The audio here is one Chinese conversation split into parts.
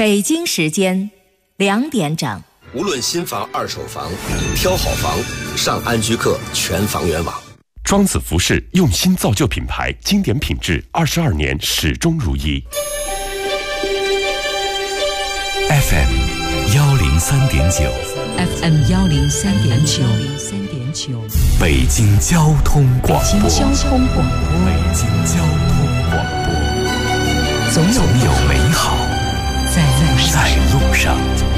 北京时间2点整。 无论新房、二手房，挑好房上安居客全房源网。 庄子服饰用心造就品牌，经典品质22年始终如一。 FM 103.9 FM 103.9 北京交通广播。 北京交通广播。 北京交通广播。总有美好在路上。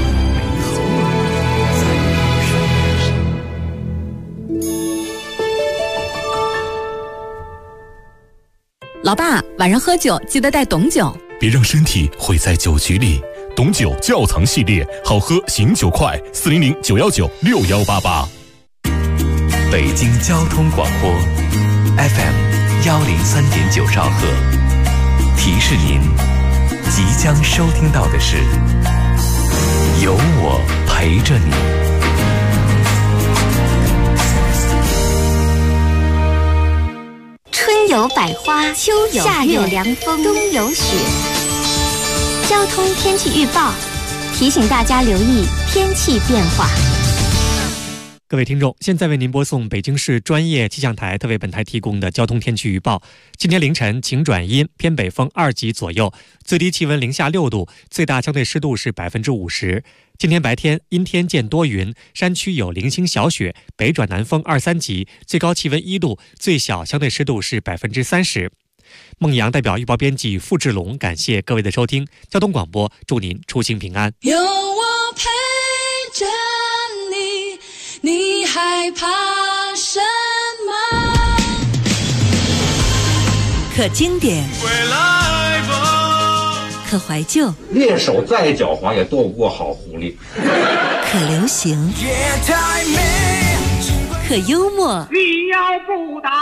老爸，晚上喝酒记得带董酒， 别让身体毁在酒局里。董酒窖藏系列，好喝醒酒快，400-919-6188。 北京交通广播 FM 103.9兆赫，提示您即将收听到的是有我陪着你。 春有百花，秋有夏有凉风，冬有雪。交通天气预报提醒大家留意天气变化。 各位听众，现在为您播送北京市专业气象台特为本台提供的交通天气预报。今天凌晨晴转阴，偏北风2级左右，最低气温零下6度，最大相对湿度是50%。今天白天阴天见多云，山区有零星小雪，北转南风2、3级，最高气温1度，最小相对湿度是30%。孟阳代表预报编辑付志龙，感谢各位的收听。交通广播祝您出行平安。 有我陪着你，你害怕什么？ 可经典， 归来吧， 可怀旧， 猎手再狡猾也斗不过好狐狸。 可流行， 夜太美， 可幽默。 你要不打，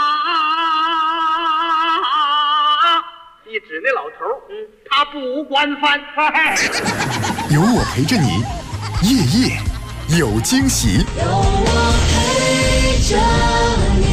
一指那老头，他不管饭。 有我陪着你，夜夜有惊喜。 有我陪着你。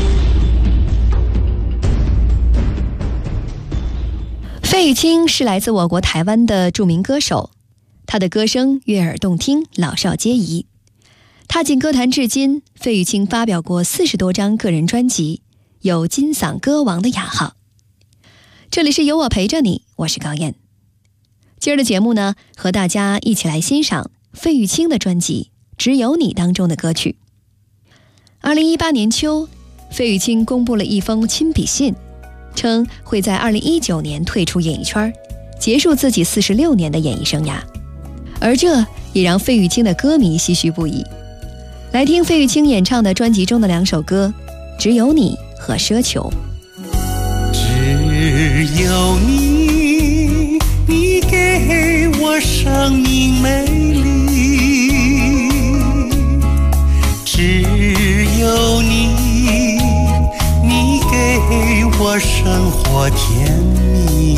费玉清是来自我国台湾的著名歌手，他的歌声悦耳动听，老少皆宜。踏进歌坛至今，费玉清发表过40多张个人专辑，有金嗓歌王的雅号。这里是有我陪着你，我是高燕。今儿的节目呢，和大家一起来欣赏费玉清的专辑《只有你》当中的歌曲。2018年秋，费玉清公布了一封亲笔信，称会在2019年退出演艺圈，结束自己46年的演艺生涯。而这也让费玉清的歌迷唏嘘不已。来听费玉清演唱的专辑中的2首歌《只有你》和《奢求》。 只有你，你给我生命美丽；只有你，你给我生活甜蜜。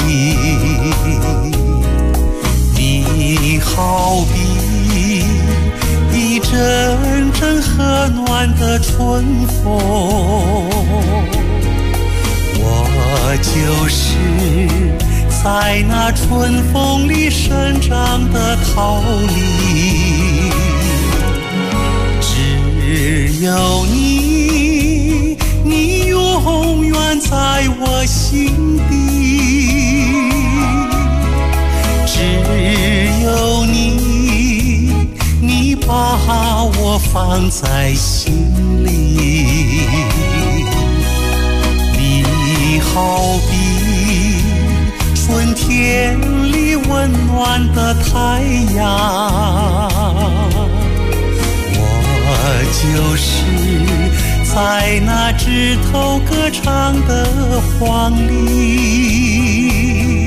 你好比一阵阵和暖的春风，我就是在那春风里生长的桃李。只有你，你永远在我心底。只有你，你把我放在心里。你好比春天里温暖的太阳，我就是在那枝头歌唱的黄鹂。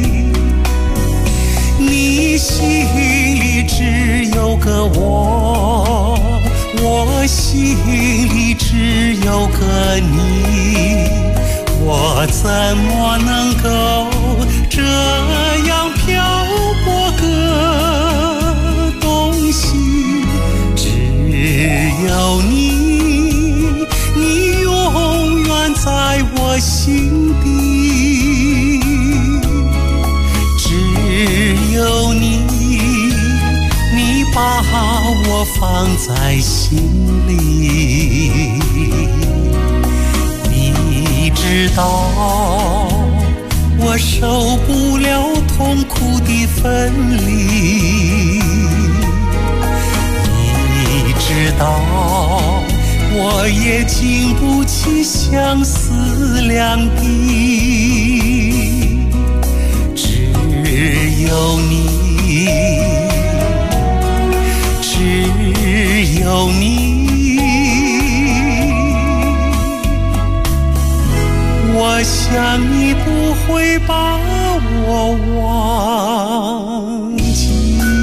你心里只有个我，我心里只有个你，我怎么能够这样漂泊个东西？只有你，你永远在我心底。只有你， 我放在心里。你知道我受不了痛苦的分离，你知道我也经不起相思两地，只有你，只有你，我想你不会把我忘记。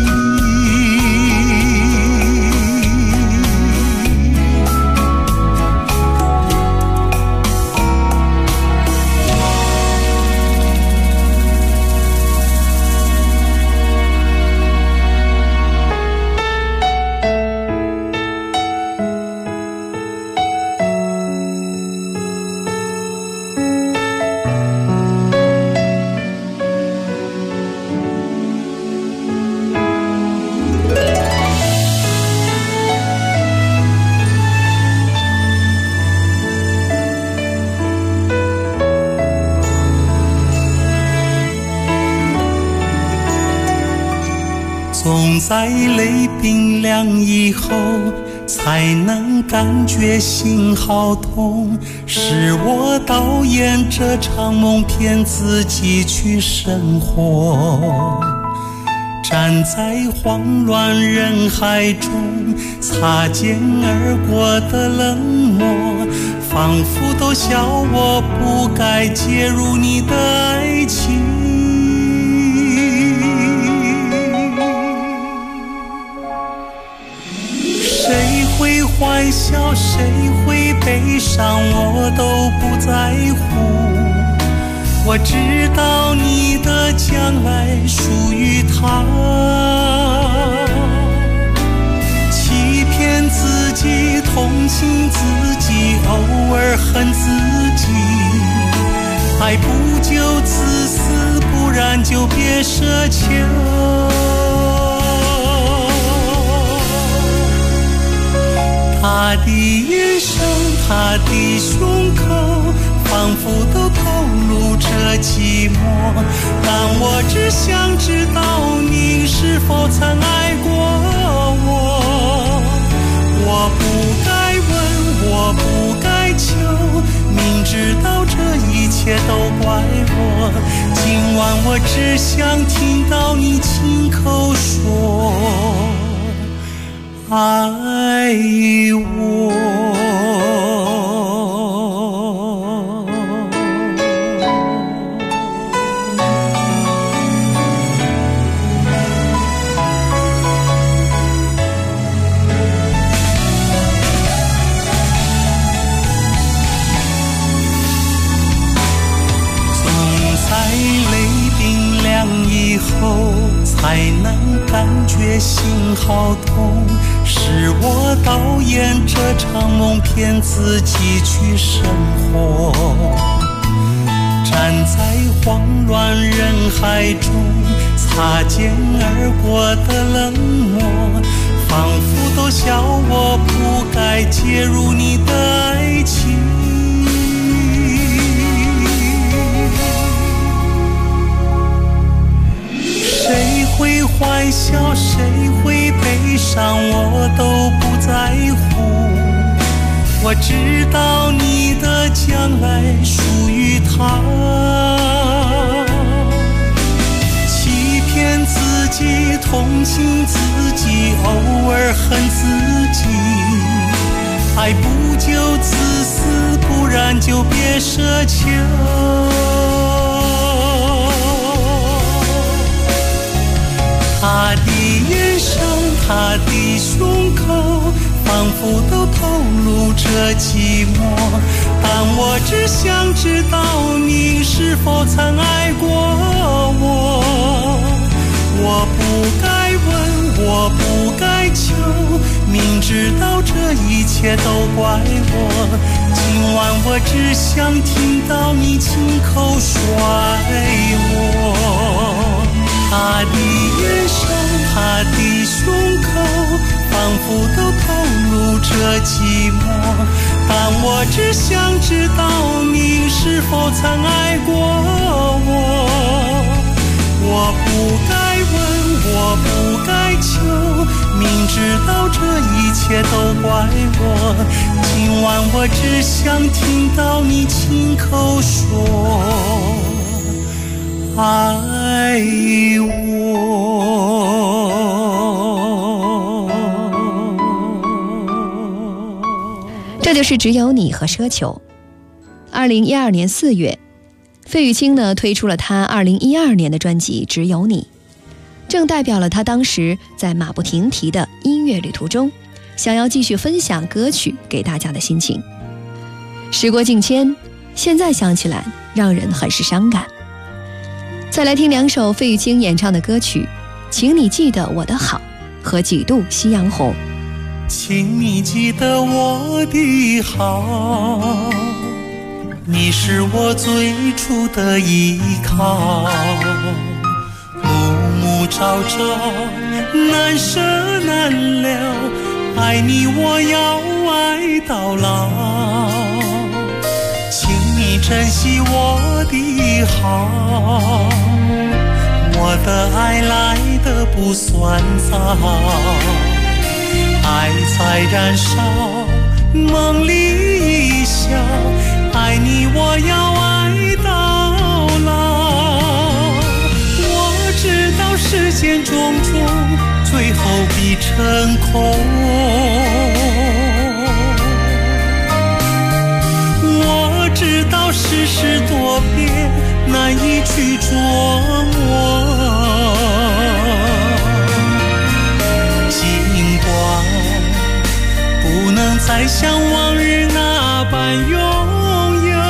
总在泪冰凉以后才能感觉心好痛，是我导演这场梦骗自己去生活，站在慌乱人海中擦肩而过的冷漠，仿佛都笑我不该介入你的爱情。谁会欢笑，谁会悲伤，我都不在乎。我知道你的将来属于他，欺骗自己，同情自己，偶尔恨自己。爱不就自私，不然就别奢求。他的眼神，他的胸口，仿佛都透露着寂寞，但我只想知道你是否曾爱过我。我不该问，我不该求，明知道这一切都怪我，今晚我只想听到你亲口说爱我。总在泪冰凉以后才能感觉心好痛，是我导演这场梦骗自己去生活，站在慌乱人海中擦肩而过的冷漠，仿佛都笑我不该介入你的爱情。谁会欢笑，谁会悲伤，我都不在乎。我知道你的将来属于他，欺骗自己，同情自己，偶尔恨自己。爱不就自私，不然就别奢求。他的眼神，他的胸口，仿佛都透露着寂寞，但我只想知道你是否曾爱过我。我不该问，我不该求，明知道这一切都怪我，今晚我只想听到你亲口说爱我。他的眼神，他的胸口，仿佛寂寞，但我只想知道你是否曾爱过我。我不该问，我不该求，明知道这一切都怪我。今晚我只想听到你亲口说爱我。 这就是只有你和奢求。2012年4月，费玉清呢推出了他2012年的专辑《只有你》，正代表了他当时在马不停蹄的音乐旅途中，想要继续分享歌曲给大家的心情。时过境迁，现在想起来让人很是伤感。再来听2首费玉清演唱的歌曲，请你记得我的好和几度夕阳红。 请你记得我的好，你是我最初的依靠。暮暮朝朝，难舍难了，爱你我要爱到老。请你珍惜我的好，我的爱来得不算早。爱在燃烧，梦里一笑，爱你我要爱到老。我知道世间种种最后必成空，我知道世事多变难以去琢磨。不能再像往日那般拥有，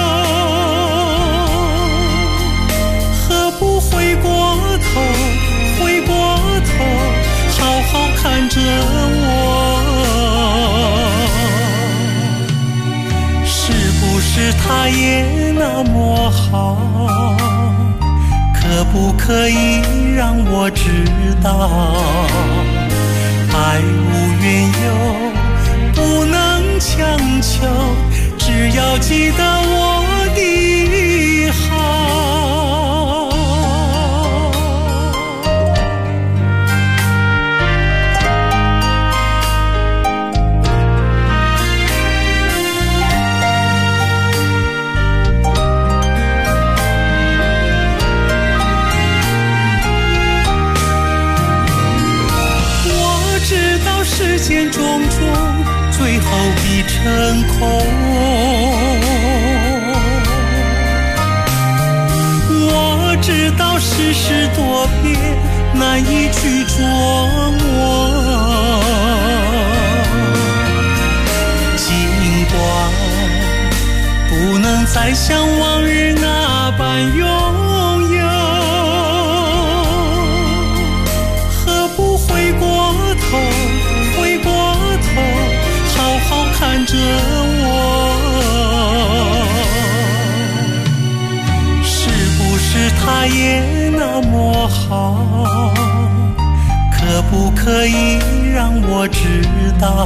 何不回过头，回过头，好好看着我。是不是他也那么好？可不可以让我知道？爱无缘由，不能强求，只要记得我的好。我知道世间种种最后必成空，我知道世事多变难以去琢磨。尽管不能再像往日那般拥有，何不回过头，回过头，好好看着我。是不是他也那么好？可不可以让我知道？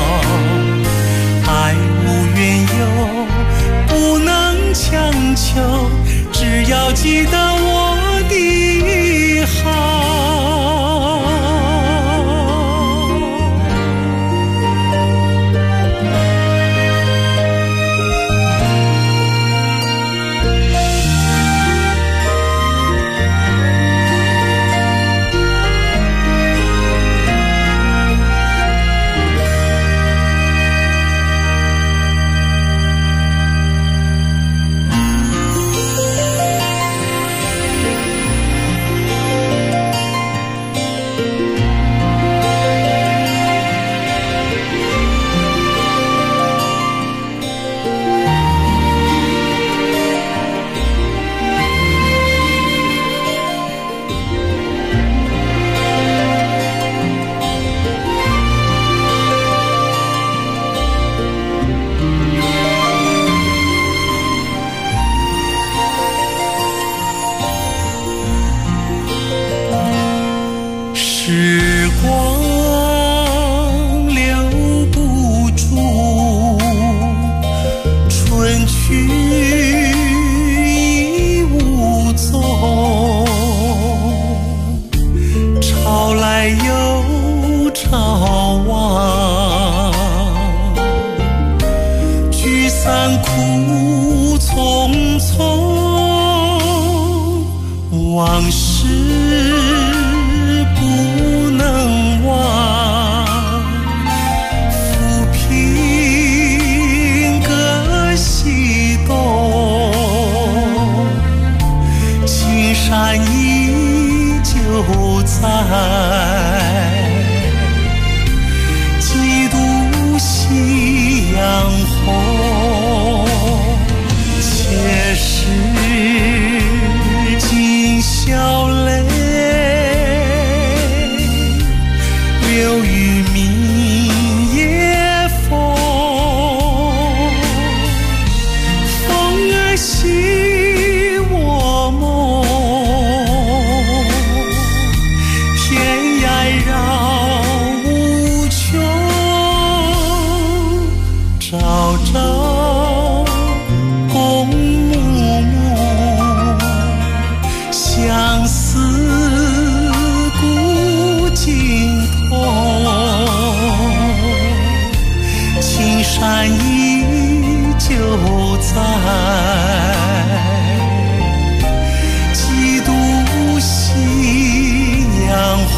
爱无缘由，不能强求，只要记得我的好。时光留不住来又朝往，聚散苦匆匆，往事不能忘。抚平各西东，青山依旧在，几度夕阳红，且是今宵泪流于明夜风，风儿洗我梦，天涯绕无穷，朝朝共暮暮，相思古今同，青山依旧在，几度夕阳红。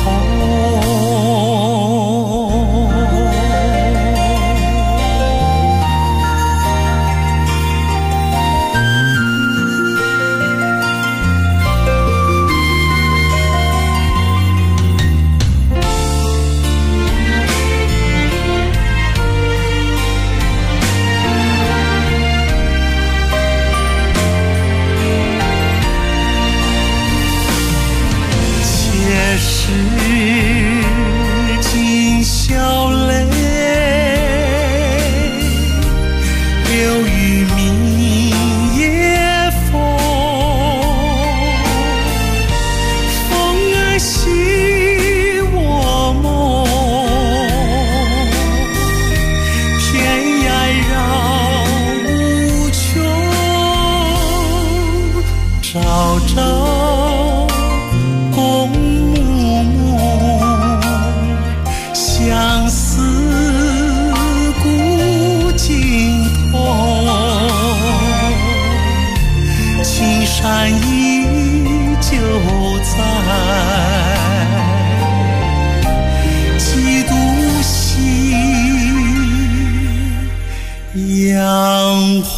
今宵泪流于明夜风，风儿洗我梦，天涯绕无穷，朝朝共相思古今同，青山依旧在，几度夕阳红。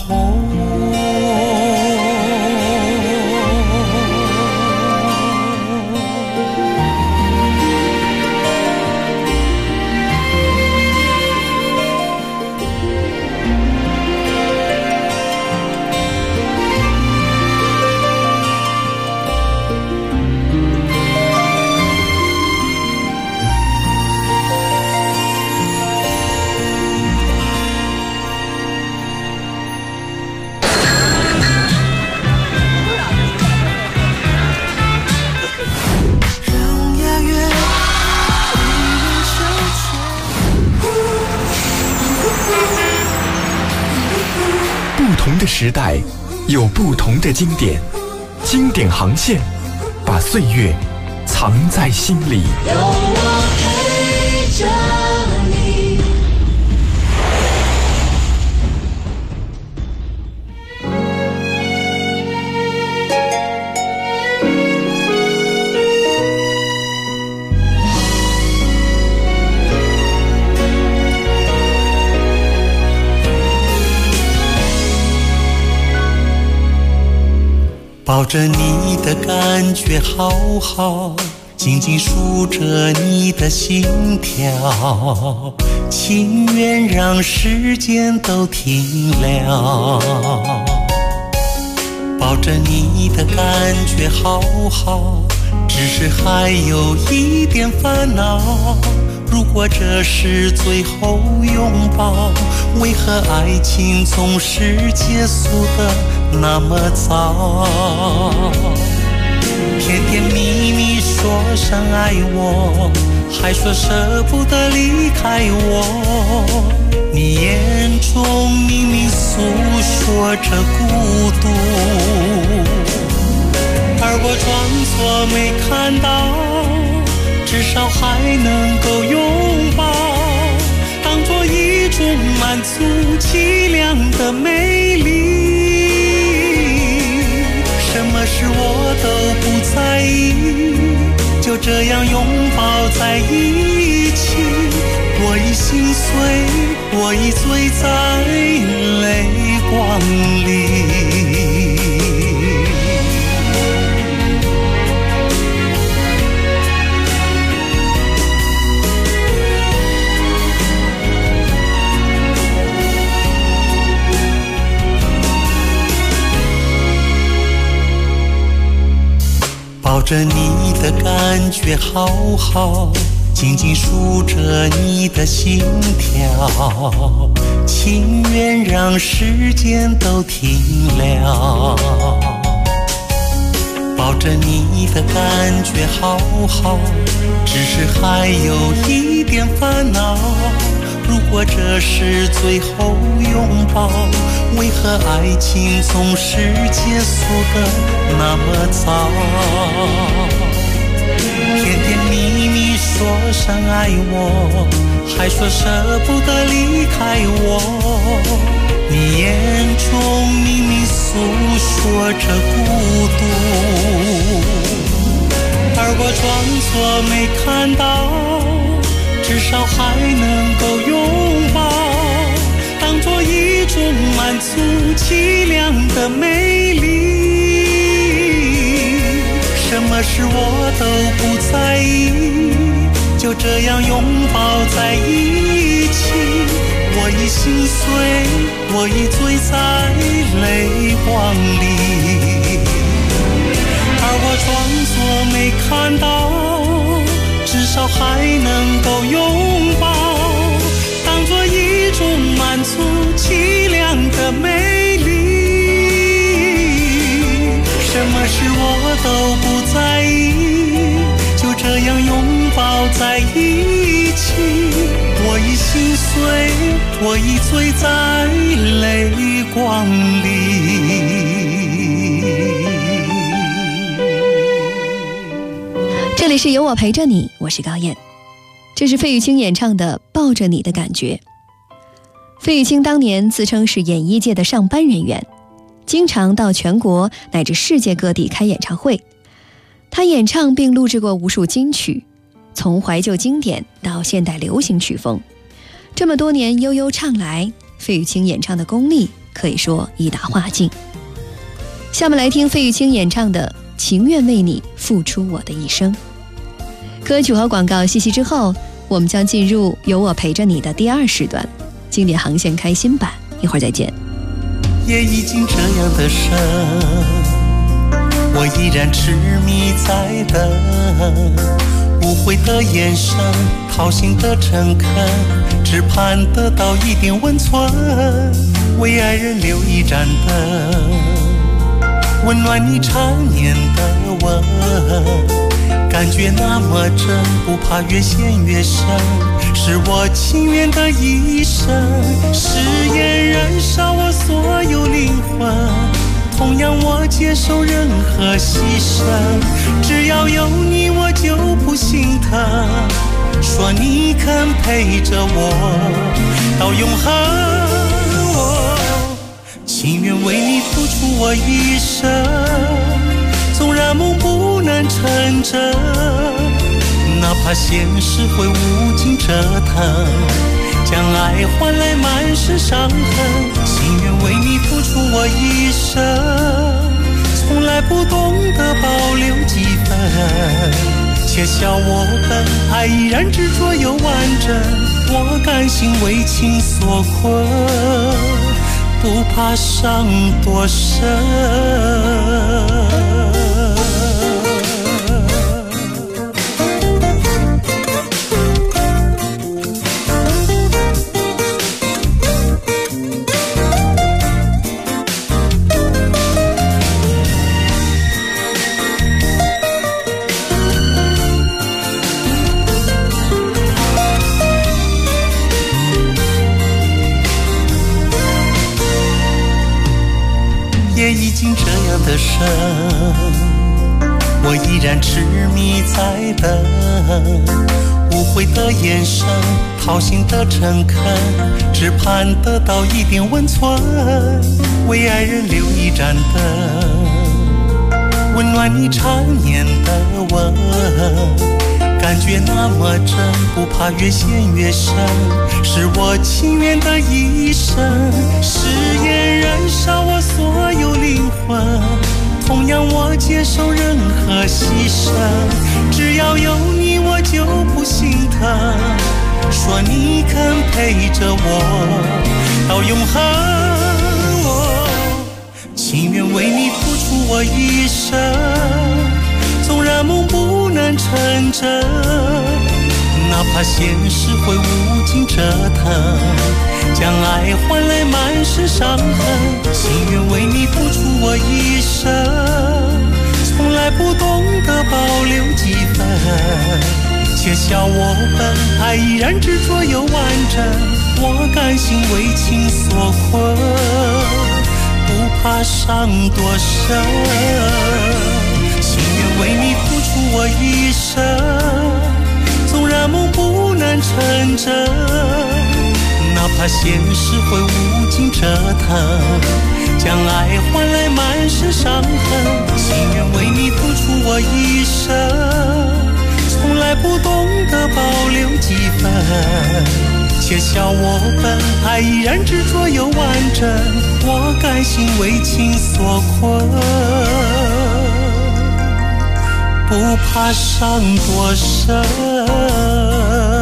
不同的时代有不同的经典，经典航线把岁月藏在心里。 有我陪着你。 抱着你的感觉好好，紧紧数着你的心跳，情愿让时间都停了。抱着你的感觉好好，只是还有一点烦恼。如果这是最后拥抱，为何爱情总是结束的那么早？甜甜蜜蜜说声爱我，还说舍不得离开我，你眼中明明诉说着孤独，而我装作没看到，至少还还能够拥抱，当作一种满足凄凉的美丽。什么事我都不在意，就这样拥抱在一起。我已心碎，我已醉在泪光里。抱着你的感觉好好，紧紧数着你的心跳，情愿让时间都停了。抱着你的感觉好好，只是还有一点烦恼。如果这是最后拥抱，为何爱情总是结束的那么早？甜甜蜜蜜说声爱我，还说舍不得离开我，你眼中明明诉说着孤独，而我装作没看到，至少还能够拥抱，当作一种满足凄凉的美丽。什么事我都不在意，就这样拥抱在一起。我已心碎，我已醉在泪光里，而我装作没看到，至少还能够拥抱，当作一种满足凄凉的美丽。什么事我都不在意，就这样拥抱在一起。我已心碎，我已醉在泪光里。 这里是有我陪着你，我是高燕。这是费玉清演唱的《抱着你的感觉》。费玉清当年自称是演艺界的上班人员，经常到全国乃至世界各地开演唱会。他演唱并录制过无数金曲，从怀旧经典到现代流行曲风，这么多年悠悠唱来，费玉清演唱的功力可以说一达画境。下面来听费玉清演唱的《情愿为你付出我的一生》。歌曲和广告息息之后，我们将进入有我陪着你的第2时段，经典航线开新版，一会儿再见。 也已经这样的深，我依然痴迷在等，无悔的眼神，掏心的诚恳，只盼得到一点温存，为爱人留一盏灯，温暖你缠绵的吻，感觉那么真，不怕越陷越深，是我情愿的一生，誓言燃烧我所有灵魂，同样我接受任何牺牲，只要有你我就不心疼，说你肯陪着我到永恒，我情愿为你付出我一生，纵然梦不能成真，哪怕现实会无尽折腾，将爱换来满身伤痕，情愿为你付出我一生，从来不懂得保留几分，且笑我笨，爱依然执着又完整，我甘心为情所困，不怕伤多深。也已经这样的深，我依然痴迷在等，无慧的眼神，掏心的诚恳，只盼得到一点温存，为爱人留一盏灯，温暖你缠绵的吻，感觉那么真，不怕越陷越深，是我情愿的一生，誓言燃烧我所有灵魂，同样我接受任何牺牲，只要有你我就不心疼，说你肯陪着我到永恒，情愿为你付出我一生，纵然梦不能成真，哪怕现实会无尽折腾，将爱换来满身伤痕，情愿为你付出我一生，从来不懂得保留几分，且笑我笨，爱依然执着又完整，我甘心为情所困，不怕伤多深，情愿为你付出我一生，纵然梦不能成真，哪怕现实会无尽折腾，将爱换来满身伤痕，情愿为你付出我一生，从来不懂得保留几分，且笑我笨，爱依然执着又完整，我甘心为情所困，不怕伤多深。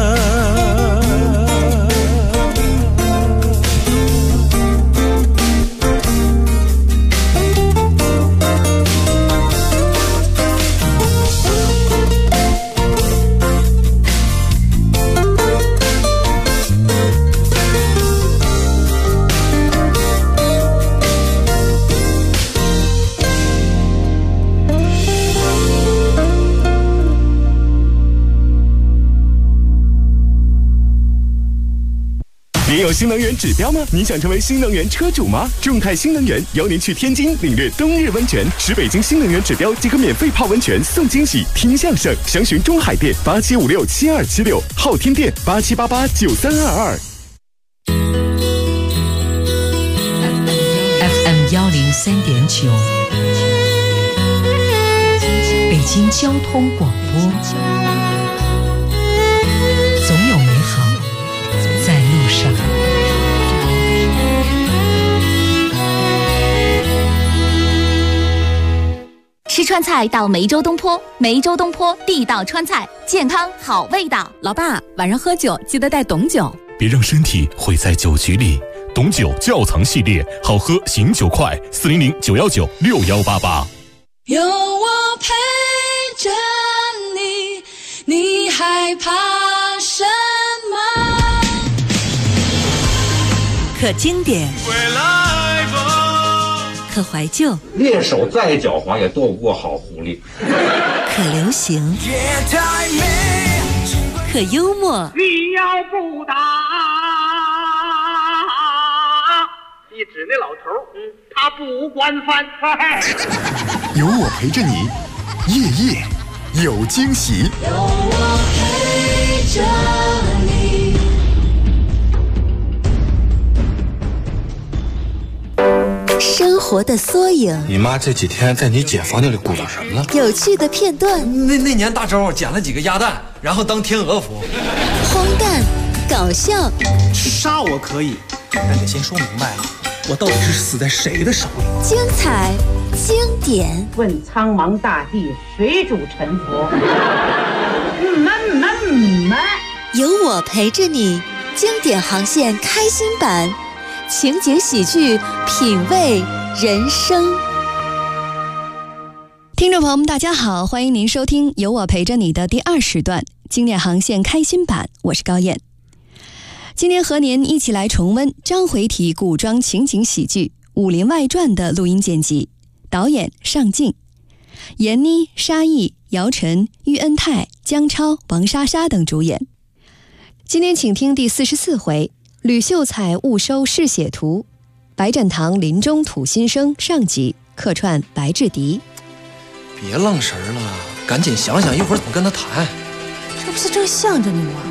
您有新能源指标吗？您想成为新能源车主吗？众泰新能源邀您去天津领略冬日温泉，使北京新能源指标即可免费泡温泉送惊喜，听相声。详询中海店87567276，昊天店87889322。 FM 103.9，北京交通广播，总有美好在路上。 吃川菜到梅州东坡，梅州东坡地道川菜，健康好味道。老爸，晚上喝酒记得带董酒， 别让身体毁在酒局里。董酒窖藏系列，好喝醒酒快，400-919-6188。 有我陪着你，你害怕什么？ 可经典，可怀旧， 猎手再狡猾也斗不过好狐狸。 可流行，可幽默。 你要不打，一指那老头，他不惯犯。 有我陪着你，夜夜有惊喜。 有我陪着你。 生活的缩影， 你妈这几天在你姐房间里鼓捣什么了？ 有趣的片段。 那年大周捡了几个鸭蛋，然后当天鹅服。 荒诞，搞笑。 杀我可以，但得先说明白了，我到底是死在谁的手里？ 精彩，经典。 问苍茫大地，谁主沉浮？ 有我陪着你，经典航线开心版。情景喜剧，品味人生。 听众朋友们，大家好，欢迎您收听有我陪着你的第2时段经典航线开心版，我是高燕。今天和您一起来重温章回体古装情景喜剧《武林外传》的录音剪辑，导演尚敬，闫妮、沙溢、姚晨、喻恩泰、姜超、王莎莎等主演。今天请听第44回吕秀才误收嗜血图，白展堂临终吐心声上集，客串白志迪。 别愣神了，赶紧想想一会儿怎么跟他谈。 我不是正想着你吗？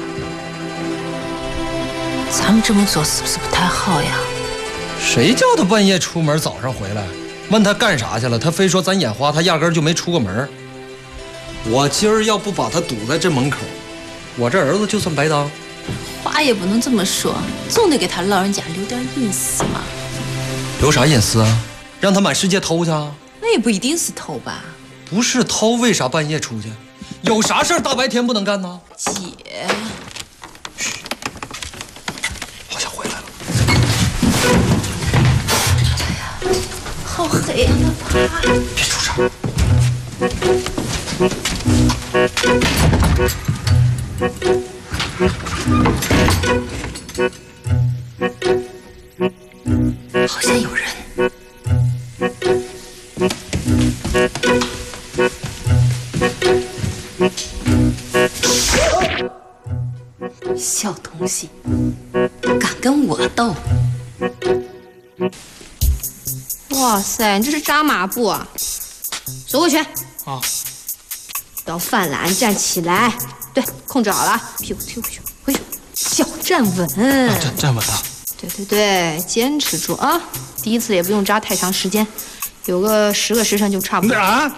咱们这么做是不是不太好呀？ 谁叫他半夜出门早上回来？问他干啥去了，他非说咱眼花，他压根就没出过门。我今儿要不把他堵在这门口，我这儿子就算白当。 话也不能这么说，总得给他老人家留点隐私嘛。 留啥隐私啊？让他满世界偷去啊？ 那也不一定是偷吧？ 不是偷，为啥半夜出去？有啥事儿大白天不能干呢？ 姐， 好像回来了。 哎呀，好黑呀，那怕。 别出声。 好像有人。小东西，敢跟我斗？ 哇塞，你这是扎马步啊！收回拳。 好。 不要犯懒，站起来。对，控制好了，屁股推回去，回去，脚站稳。 站稳了。 对，坚持住啊！第一次也不用扎太长时间，有个10个时辰就差不多。 啊！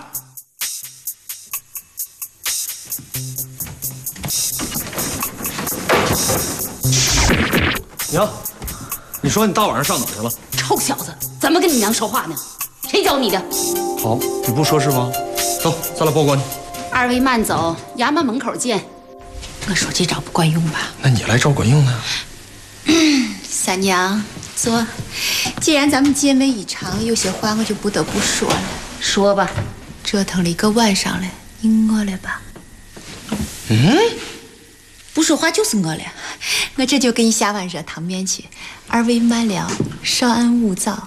娘，你说你大晚上上哪去了？ 臭小子，怎么跟你娘说话呢？谁教你的？ 好，你不说是吗？走，咱俩报官去。 二位慢走，衙门门口见。我说这招不管用吧？ 那你来招管用呢？ 三娘，坐。既然咱们结盟一场，有些话我就不得不说了。说吧。折腾了一个晚上了，你饿了吧？不说话就是饿了。我这就给你下碗热汤面去。二位慢了，稍安勿躁。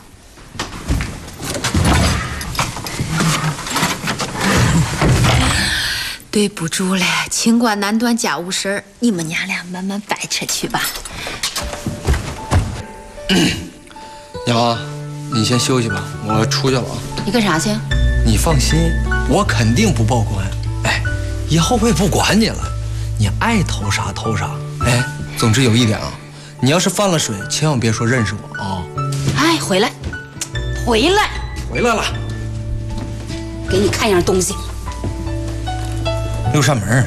对不住了，清官难断家务事儿，你们娘俩慢慢掰扯去吧。 娘，你先休息吧，我出去了啊。 你干啥去？ 你放心，我肯定不报官。哎，以后我也不管你了，你爱偷啥偷啥。哎，总之有一点啊，你要是犯了水，千万别说认识我啊。 哎，回来，回来， 回来了， 给你看样东西。 六扇门，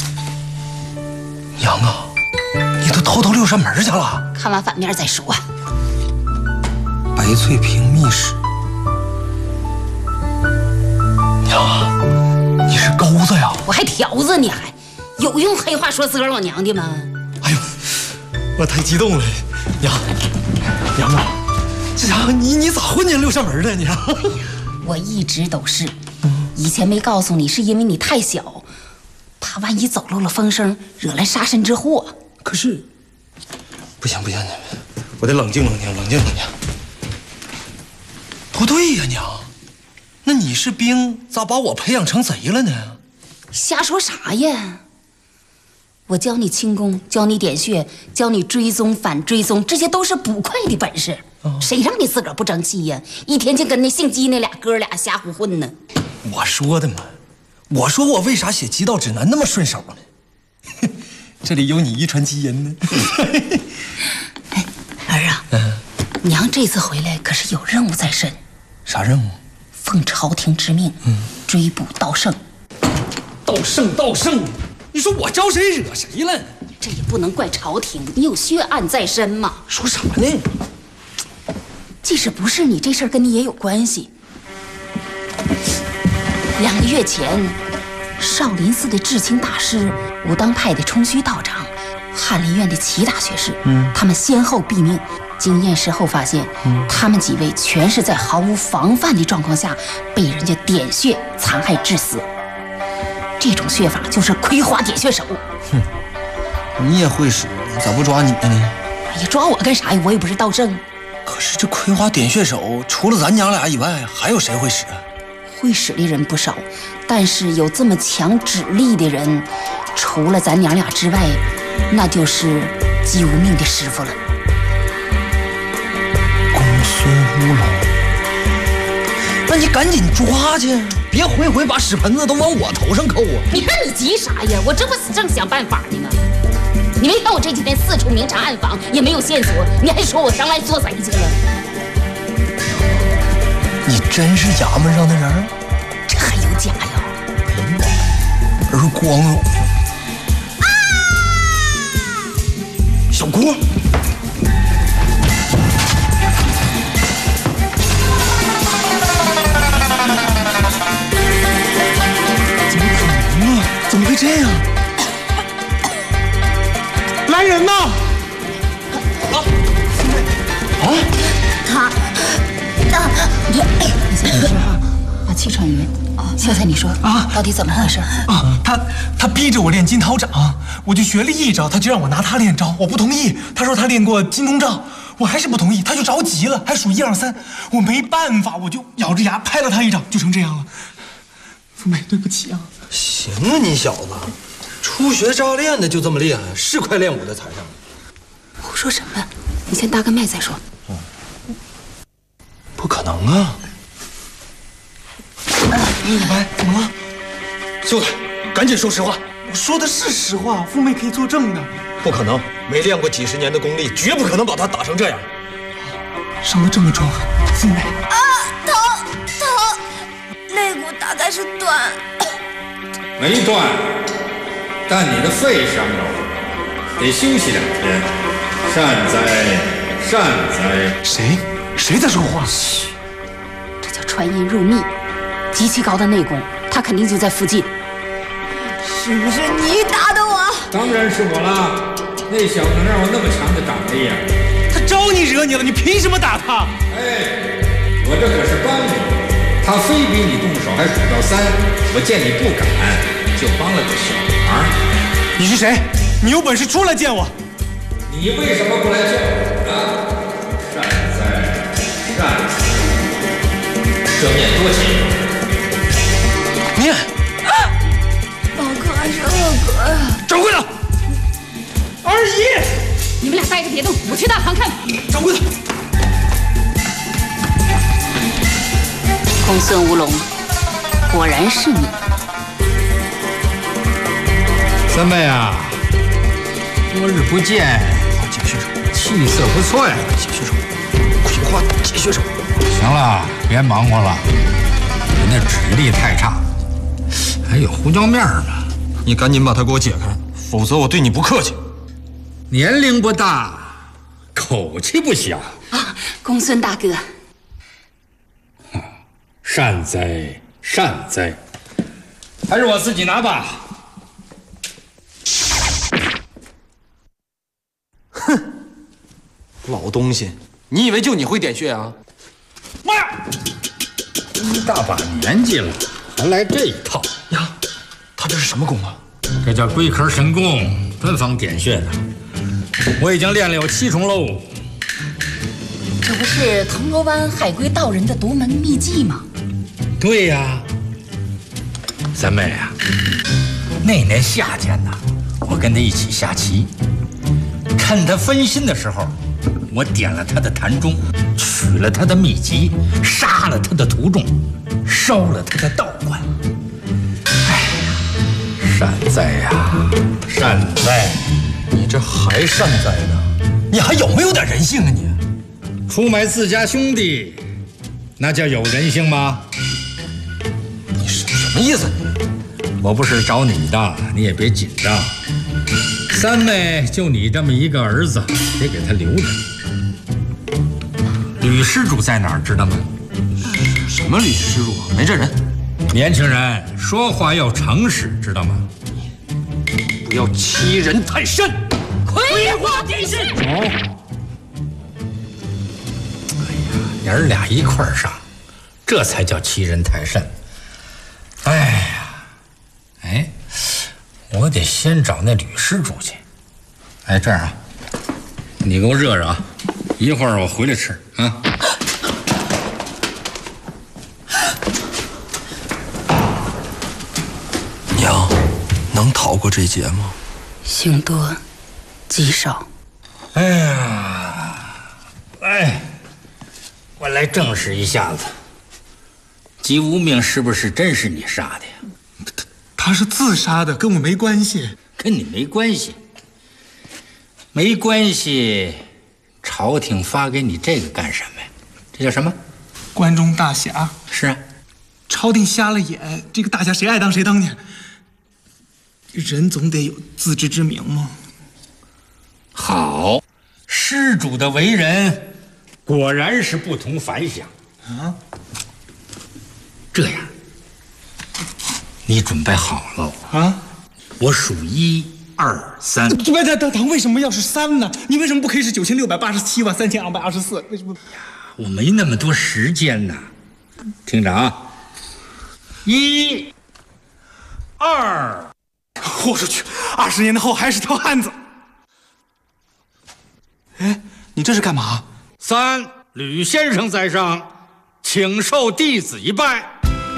娘啊，你都偷六扇门去了？ 看完反面再说。 白翠屏密室，娘啊，你是钩子呀？ 我还条子，你还有用黑话说自个儿老娘的吗？ 哎呦，我太激动了，娘啊，这家伙你咋混进六扇门的你？ 我一直都是，以前没告诉你是因为你太小。怕万一走漏了风声，惹来杀身之祸。 可是，不行，我得冷静。不对呀，娘，那你是兵，咋把我培养成贼了呢？ 瞎说啥呀？我教你轻功，教你点穴，教你追踪反追踪，这些都是捕快的本事。谁让你自个儿不争气呀？一天天跟那姓姬那哥俩瞎胡混呢。 我说的嘛。我说我为啥写极道指南那么顺手呢？这里有你遗传基因呢。 哎，儿啊，娘这次回来可是有任务在身。 啥任务？ 奉朝廷之命，追捕道圣。 道圣，你说我招谁惹谁了？ 这也不能怪朝廷，你有血案在身嘛。 说啥呢？ 即使不是你，这事儿跟你也有关系。2个月前，少林寺的智清大师、武当派的冲虚道长、翰林院的齐大学士，他们先后毙命。经验尸后发现，他们几位全是在毫无防范的状况下被人家点穴残害致死。这种穴法就是葵花点穴手。 你也会使，咋不抓你呢？ 哎呀，抓我干啥呀？我也不是道圣。 可是这葵花点穴手，除了咱娘俩以外，还有谁会使啊？ 会使的人不少，但是有这么强指力的人，除了咱娘俩之外，那就是姬无命的师傅了。 公孙乌龙，那你赶紧抓去！ 别回回把屎盆子都往我头上扣啊！ 你看你急啥呀？我这不正想办法呢吗？你没看我这几天四处明察暗访，也没有线索，你还说我上来做贼去了？ 你真是衙门上的人？ 这还有假呀？ 耳光了！啊！小郭。怎么会这样？ 来人呐！ 你先没事哈，把气喘匀。秀才，你说到底怎么回事啊？他逼着我练金涛掌，我就学了一招，他就让我拿他练招，我不同意。他说他练过金钟罩，我还是不同意，他就着急了，还数1、2、3，我没办法，我就咬着牙拍了他一掌，就成这样了。父妹，对不起啊。 行啊，你小子，初学扎练的就这么厉害，是块练武的材料。 胡说什么？你先搭个脉再说。 不可能啊！ 老白，怎么了？ 秀才，赶紧说实话。 我说的是实话，父妹可以作证的。 不可能，没练过几10年的功力，绝不可能把他打成这样。 伤得这么重，父妹。 疼，肋骨大概是断。 没断，但你的肺伤着，得休息2天。善哉。 谁在说话？ 嘘，这叫传音入密，极其高的内功，他肯定就在附近。 是不是你打的我？ 当然是我啦！那小子哪有那么强的掌力呀？ 他招你惹你了，你凭什么打他？ 哎，我这可是帮你，他非逼你动手，还数到3，我见你不敢，就帮了个小忙。 你是谁？你有本事出来见我！ 你为什么不来见我呢？善哉，这面多紧。 面。 老哥还是恶哥呀？ 掌柜的， 二姨， 你们俩待着别动，我去大堂看。 掌柜的， 公孙无龙，果然是你。 三妹啊，多日不见， 解血手， 气色不错呀。 解血手，葵花解血手。 行了，别忙活了，你那指力太差，还有胡椒面呢。 你赶紧把它给我解开，否则我对你不客气。 年龄不大，口气不小啊，公孙大哥。 善哉，还是我自己拿吧。 哼，老东西，你以为就你会点穴啊？ 妈呀！ 一大把年纪了，还来这一套呀？他这是什么功啊？ 这叫龟壳神功，专防点穴的。我已经练了有7重喽。 这不是铜锣湾海龟道人的独门秘技吗？ 对呀，三妹啊，那年夏天呢，我跟他一起下棋，趁他分心的时候，我点了他的坛中，取了他的秘籍，杀了他的徒众，烧了他的道观。哎呀，善哉呀，善哉！ 你这还善哉呢？你还有没有点人性啊你？ 出卖自家兄弟，那叫有人性吗？ 你什么意思？ 我不是找你的，你也别紧张。三妹就你这么一个儿子，得给他留着。吕施主在哪儿知道吗？ 什么吕施主？没这人。 年轻人说话要诚实，知道吗？ 不要欺人太甚。 葵花点穴。 哦。爷儿俩一块儿上，这才叫欺人太甚。哎呀，哎，我得先找那吕施主去。哎，这样啊，你给我热热啊，一会儿我回来吃啊。 娘，能逃过这劫吗？ 凶多吉少。 哎呀，哎。我来证实一下子， 姬无命是不是真是你杀的呀？ 他是自杀的，跟我没关系。 跟你没关系，没关系。朝廷发给你这个干什么呀？这叫什么？ 关中大侠。 是啊。 朝廷瞎了眼，这个大侠谁爱当谁当呢？人总得有自知之明嘛。 好，施主的为人果然是不同凡响啊。这样，你准备好了啊？我数1、2、3。 等，为什么要是3呢？你为什么不可以是96873224？为什么？ 我没那么多时间呢。听着啊，1、2。 豁出去！20年后还是条汉子。哎，你这是干嘛 ？3，吕先生在上，请受弟子一拜。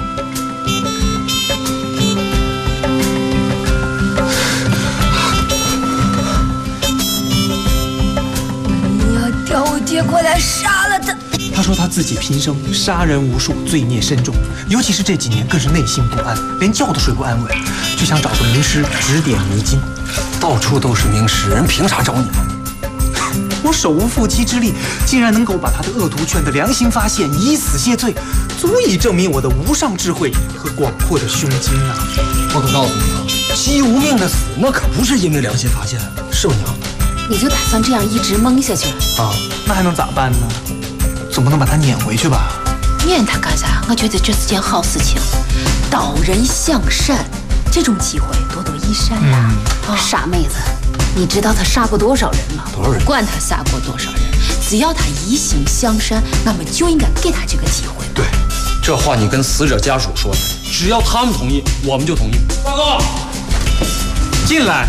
你要调我爹过来杀了他！ 他说他自己平生杀人无数，罪孽深重，尤其是这几年更是内心不安，连觉都睡不安稳，就想找个名师指点迷津。 到处都是名师，人凭啥找你？ 我手无缚鸡之力，竟然能够把他的恶徒劝得良心发现，以死谢罪，足以证明我的无上智慧和广阔的胸襟啊！ 我可告诉你啊，姬无命的死那可不是因为良心发现，是我娘。 你就打算这样一直蒙下去啊？那还能咋办呢？总不能把他撵回去吧？ 撵他干啥？我觉得这是件好事情，导人向善，这种机会多多益善呀。傻妹子，你知道他杀过多少人吗？ 多少人？ 管他杀过多少人，只要他一心向善，那么就应该给他这个机会。 对，这话你跟死者家属说的，只要他们同意，我们就同意。 报告， 进来。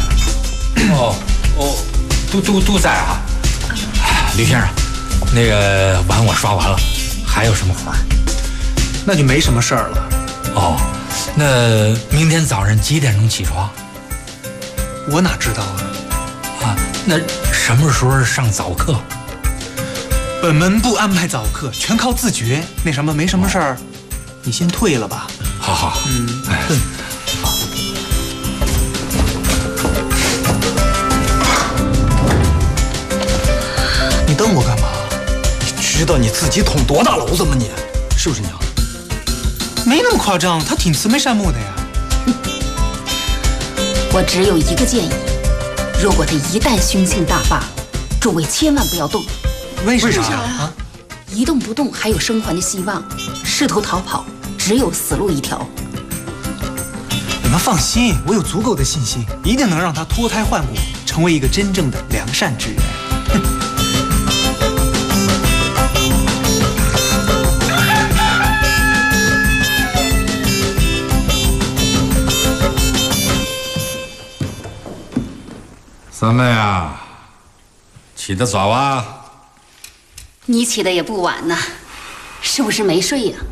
都在啊。吕先生。那个碗我刷完了，还有什么活儿？ 那就没什么事儿了。 哦，那明天早上几点钟起床？ 我哪知道啊？ 啊，那什么时候上早课？ 本门不安排早课，全靠自觉。那什么，没什么事儿，你先退了吧。 好。 你瞪我干嘛？ 知道你自己捅多大娄子吗？你是不是娘？ 没那么夸张，他挺慈眉善目的呀。 我只有一个建议，如果他一旦凶性大发，诸位千万不要动。 为啥啊？ 一动不动还有生还的希望，试图逃跑只有死路一条。 你们放心，我有足够的信心，一定能让他脱胎换骨，成为一个真正的良善之人。 三妹啊，起得早啊？ 你起得也不晚呢，是不是没睡呀？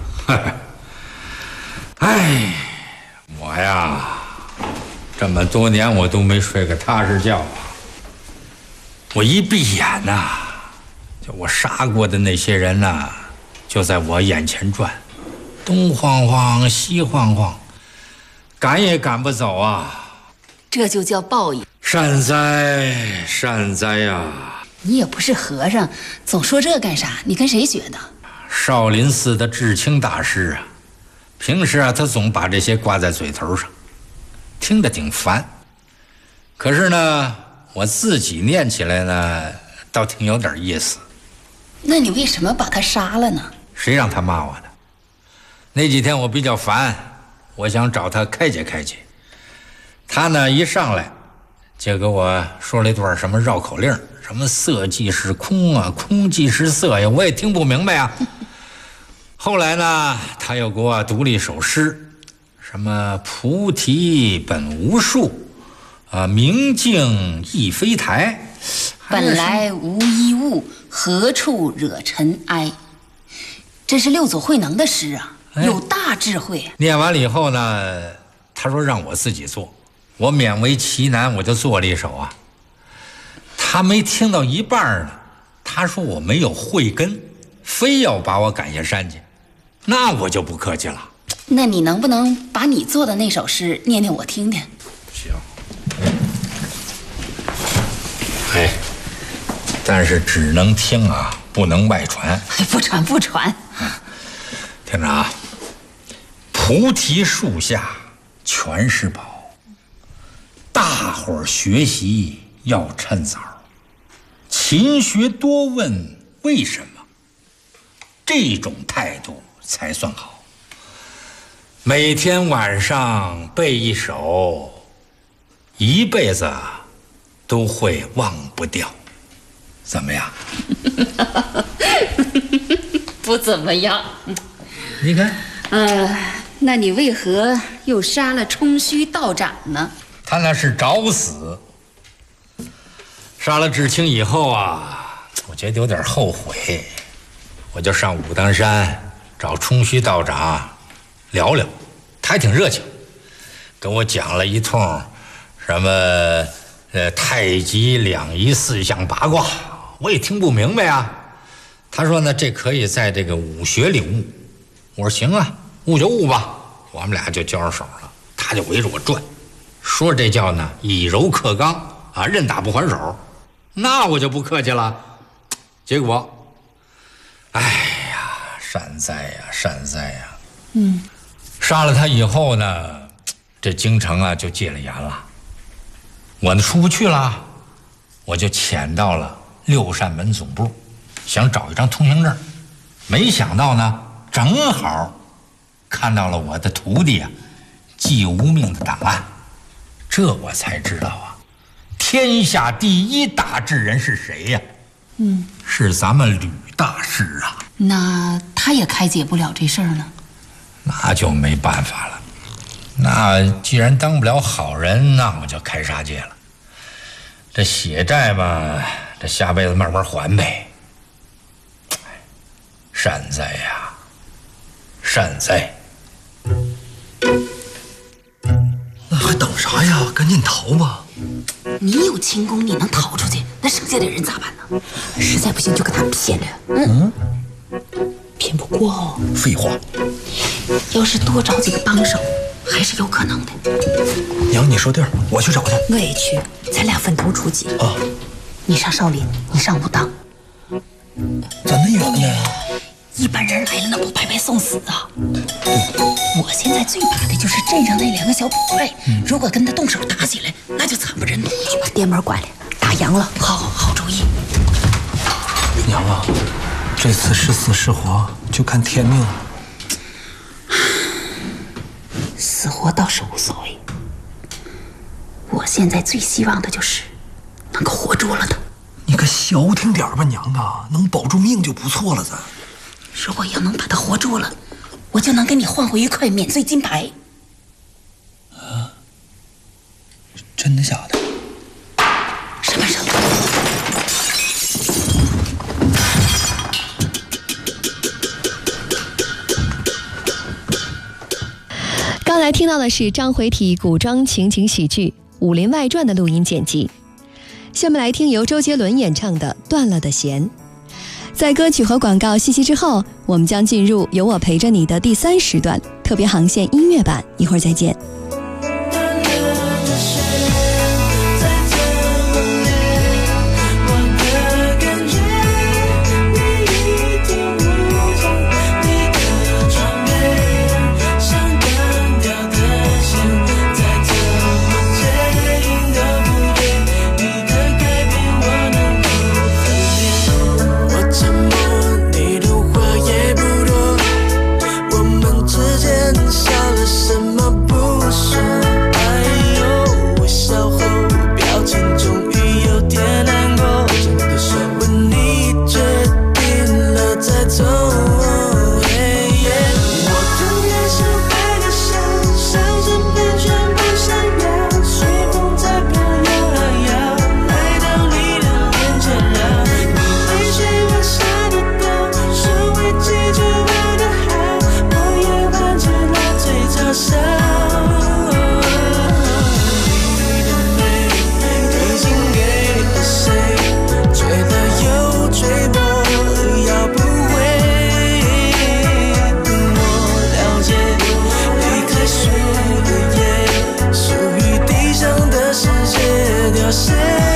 哎，我呀，这么多年我都没睡个踏实觉啊。我一闭眼呐，就我杀过的那些人呐，就在我眼前转，东晃晃西晃晃，赶也赶不走啊。 这就叫报应。 善哉，善哉呀！ 你也不是和尚，总说这干啥？你跟谁学的？ 少林寺的智清大师啊，平时啊，他总把这些挂在嘴头上，听得挺烦。可是呢，我自己念起来呢，倒挺有点意思。 那你为什么把他杀了呢？ 谁让他骂我的？那几天我比较烦，我想找他开解开解。他呢，一上来就给我说了一段什么绕口令，什么色即是空啊，空即是色呀，我也听不明白啊。后来呢，他又给我读了一首诗，什么菩提本无树，明镜亦非台， 本来无一物，何处惹尘埃。这是六祖慧能的诗啊，有大智慧。 念完了以后呢，他说让我自己做。我勉为其难，我就做了一首啊。他没听到一半呢，他说我没有慧根，非要把我赶下山去。 那我就不客气了。 那你能不能把你做的那首诗念念我听听？ 行。哎，但是只能听啊，不能外传。 不传。 听着啊，菩提树下全是宝，大伙儿学习要趁早，勤学多问为什么，这种态度才算好。每天晚上背一首，一辈子都会忘不掉，怎么样？ 不怎么样。 你看， 那你为何又杀了冲虚道长呢？ 他那是找死。杀了智清以后啊，我觉得有点后悔，我就上武当山找冲虚道长聊聊，他还挺热情，跟我讲了一通什么太极两仪四象八卦，我也听不明白啊。他说呢，这可以在这个武学领悟。我说行啊，悟就悟吧。我们俩就交上手了，他就围着我转，说这叫呢以柔克刚啊，任打不还手。那我就不客气了。结果，哎呀，善哉呀！杀了他以后呢，这京城啊就戒了严了，我呢出不去了，我就潜到了六扇门总部，想找一张通行证。没想到呢，正好看到了我的徒弟啊季无命的档案，这我才知道啊，天下第一大智人是谁呀？是咱们吕大师啊。 那他也开解不了这事儿呢？ 那就没办法了。那既然当不了好人，那我就开杀戒了。这血债吧，这下辈子慢慢还呗。善哉呀，善哉！ 那还等啥呀？赶紧逃吧！ 你有轻功，你能逃出去，那剩下的人咋办呢？实在不行就跟他骗着。骗不过哦。 废话。 要是多找几个帮手，还是有可能的。 娘，你说地儿，我去找他。 我也去，咱俩分头出击。 啊， 你上少林，你上武当。 咋那远呢？ 一般人来了，那不白白送死啊！我现在最怕的就是镇上那两个小捕快，如果跟他动手打起来，那就惨不忍睹了。把店门关了，打烊了。好主意。 娘啊，这次是死是活就看天命了。 死活倒是无所谓，我现在最希望的就是能够活住了他。 你可消停点吧，娘啊，能保住命就不错了。咱如果要能把他活住了，我就能给你换回一块免罪金牌。 啊？真的假的？ 什么声？ 刚才听到的是章回体古装情景喜剧《武林外传》的录音剪辑。下面来听由周杰伦演唱的《断了的弦》。在歌曲和广告信息之后，我们将进入有我陪着你的第3时段特别航线音乐版，一会儿再见。 少了什么不线，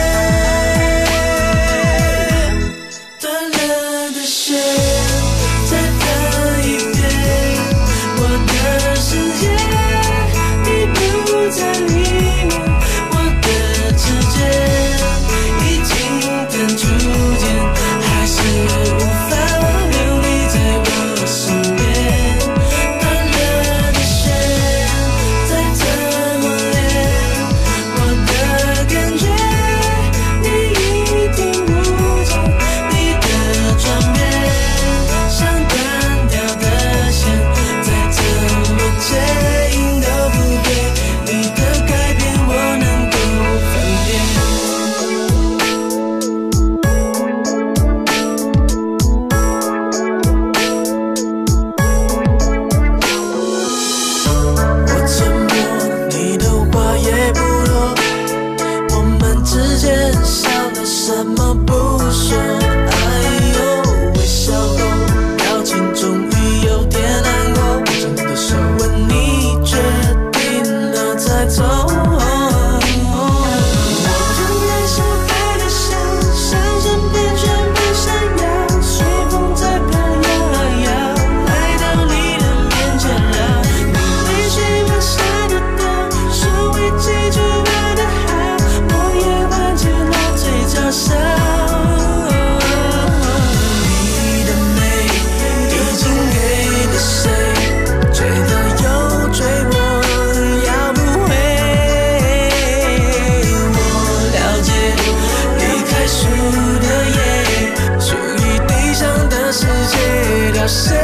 断了的线，再等一遍。我的世界，你不在里面，我的指尖已经弹出茧，还是无法留你在我身边。断了的线，再怎么练，我的感觉你一定不见，你的转变像断掉的线，再怎么接应都不对，你的改变我能够分辨。我沉默，你的话也不多，我们之间少了什么不说？哎呦，微笑后表情终于有点难过，真的是问你决定了再走。我仍然像爱的像，像身边全部闪耀，随风在飘摇，来到你的面前了。你会去把杀得到，说会记住我的好，我也忘记了最嘲笑。你的美已经给了谁？追了又追，我要不回。我了解离开树的叶，属于地上的世界凋谢。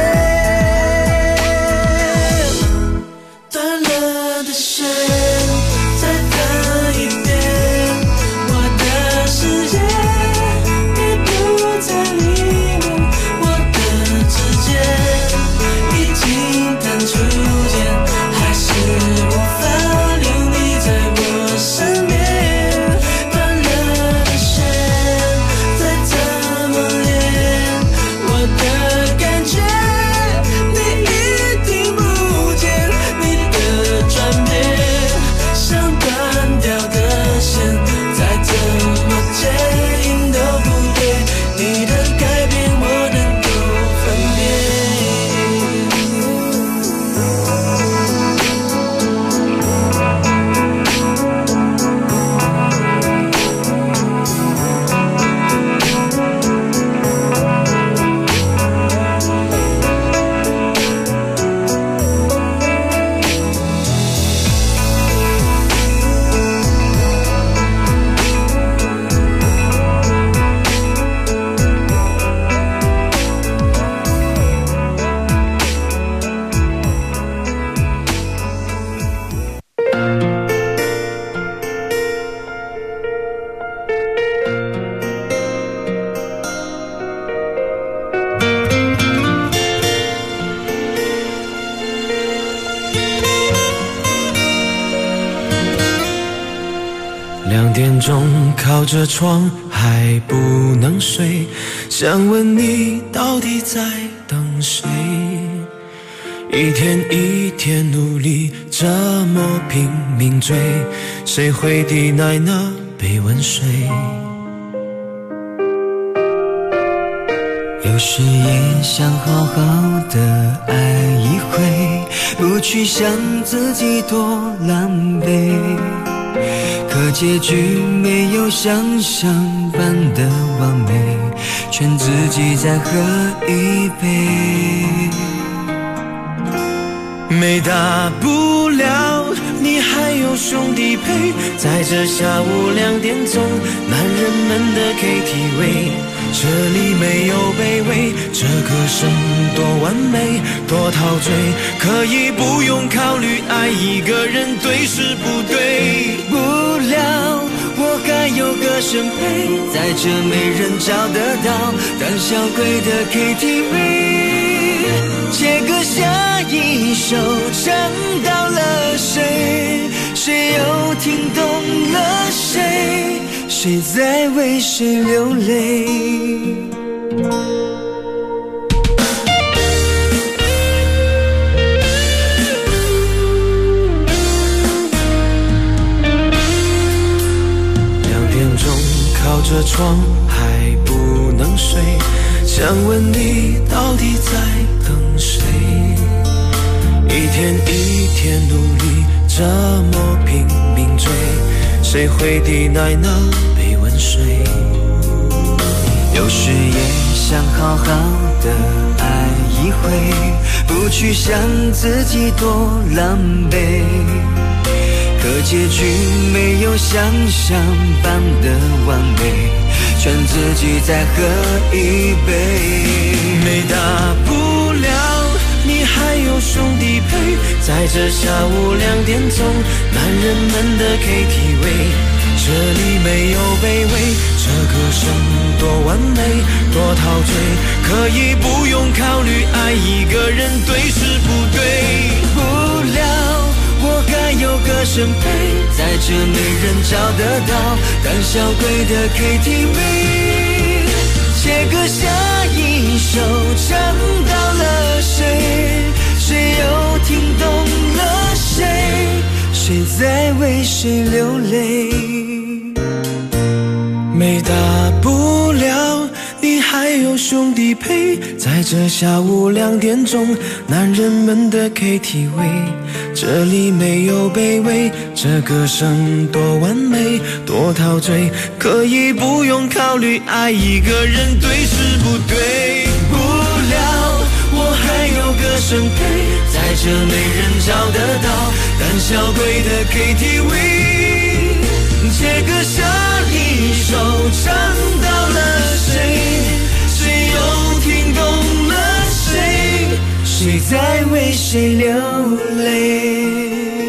断了的线，再等一遍。我的世界，你不在里面，我的指尖已经弹出茧，还是无法留你在我身边。断了的线，再怎么练，我的感觉你一定不见，你的转变像断掉的线，再怎么接应都不对，你的改变我能够分辨。2点钟靠着窗还不能睡，想问你到底在等谁？一天一天努力，这么拼命追，谁会抵赖那杯温水？有时也想好好的爱一回，不去想自己多狼狈，可结局没有想象般的完美，劝自己再喝一杯。没大不了，你还有兄弟陪，在这下午2点钟，男人们的 KTV， 这里没有卑微，这歌声多完美，多陶醉，可以不用考虑爱一个人对是不对。不了，我该有个声陪，在这没人找得到胆小鬼的 KTV， 借歌下一首，唱到了谁，谁又听懂了谁，谁在为谁流泪。2 着窗还不能睡，想问你到底在等谁？一天一天努力，这么拼命追，谁会抵赖那杯温水？有时也想好好的爱一回，不去想自己多狼狈，可结局没有想象般的完美，劝自己再喝一杯。没大不了，你还有兄弟陪，在这下午2点钟，男人们的 KTV， 这里没有卑微，这歌声多完美，多陶醉，可以不用考虑爱一个人对是不对。不了，我该有个声陪，在这没人找得到胆小鬼的 KTV， 写歌下一首唱到了谁，谁又听懂了谁，谁在为谁流泪。没大不了，你还有兄弟陪，在这下午2点钟，男人们的 KTV， 这里没有卑微，这歌声多完美，多陶醉，可以不用考虑爱一个人对是不对。不了，我还有个声陪，在这没人找得到胆小鬼的 KTV， 这歌下一首唱到了谁，谁又听懂了谁，谁在为谁流泪。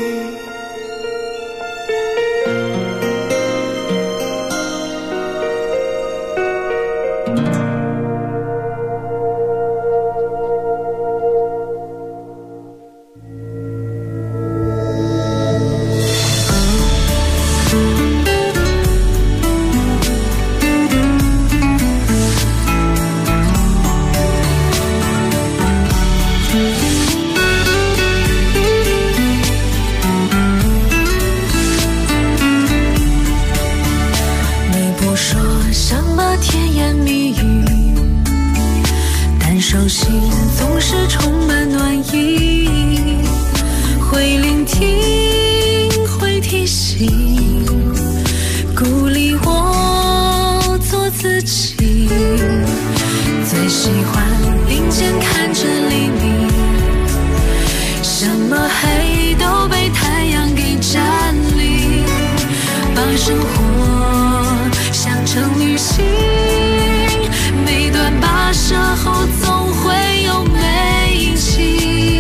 手心总是充满暖意，会聆听，会提醒，鼓励我做自己。最喜欢并肩看着黎明，什么黑都被太阳给占领，把生活想成旅行，每段跋涉后总会有美景。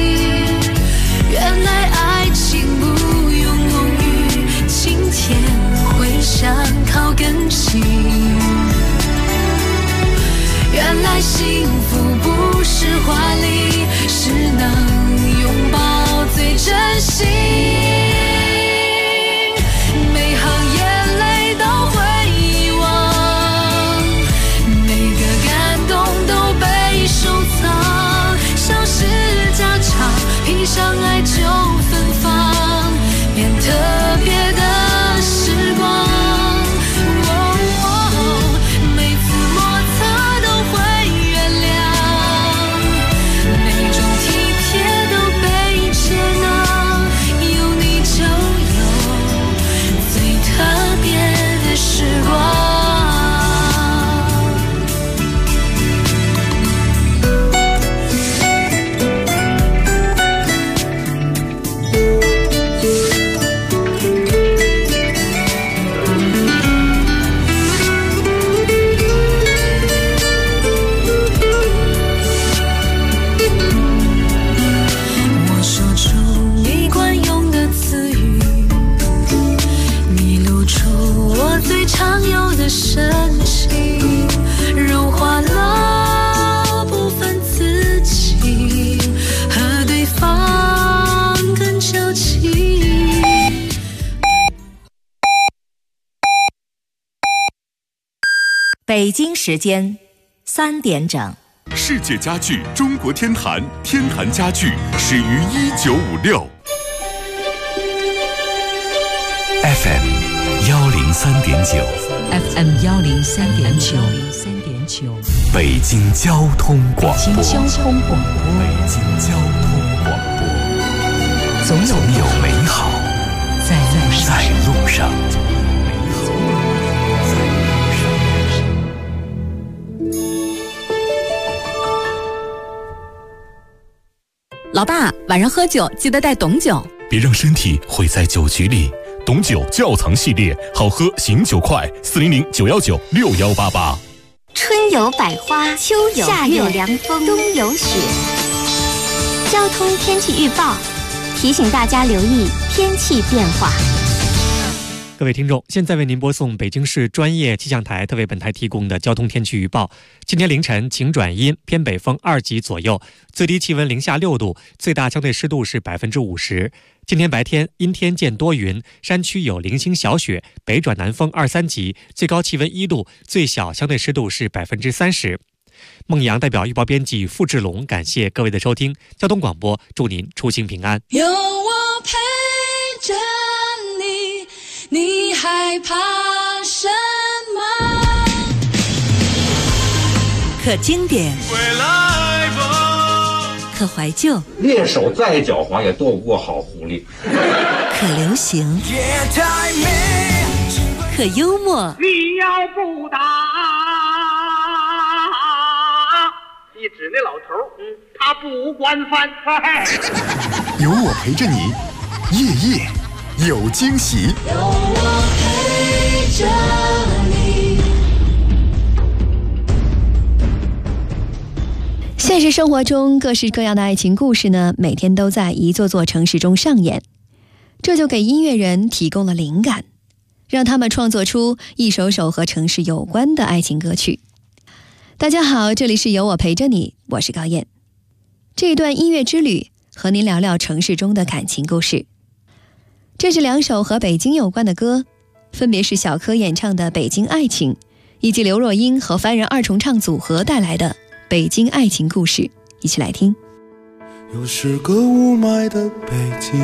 原来爱情不用偶遇，今天会想靠更近。原来幸福不是华丽，是能拥抱最真心。每行眼泪都会遗忘，每个感动都被收藏。小事家常，披上爱就芬芳，变特别的时光。 北京时间3点整。 世界家具中国天坛，天坛家具始于1956。 FM 103.8。 103.9，北京交通广播，总有美好在路上。 老爸，晚上喝酒记得带董酒， 别让身体毁在酒局里。董酒窖藏系列，好喝醒酒快，400-919-6188。 春有百花，秋有夏有凉风，冬有雪。交通天气预报提醒大家留意天气变化。 各位听众，现在为您播送北京市专业气象台特为本台提供的交通天气预报。今天凌晨晴转阴，偏北风2级左右，最低气温零下6度，最大相对湿度是50%。今天白天阴天见多云，山区有零星小雪，北转南风2、3级，最高气温1度，最小相对湿度是30%。孟阳代表预报编辑付志龙，感谢各位的收听。交通广播，祝您出行平安。 有我陪着你，你害怕什么？ 可经典，可怀旧， 猎手再狡猾也斗不过好狐狸。 可流行，可幽默。 你要不打，一指那老头，他不惯犯。 有我陪着你，夜夜有惊喜。 有我陪着你。 现实生活中各式各样的爱情故事呢，每天都在一座座城市中上演，这就给音乐人提供了灵感，让他们创作出一首首和城市有关的爱情歌曲。大家好，这里是有我陪着你，我是高燕。这一段音乐之旅和您聊聊城市中的感情故事。这是2首和北京有关的歌，分别是小柯演唱的《北京爱情》，以及刘若英和凡人2重唱组合带来的《北京爱情故事》，一起来听。 又是个雾霾的北京，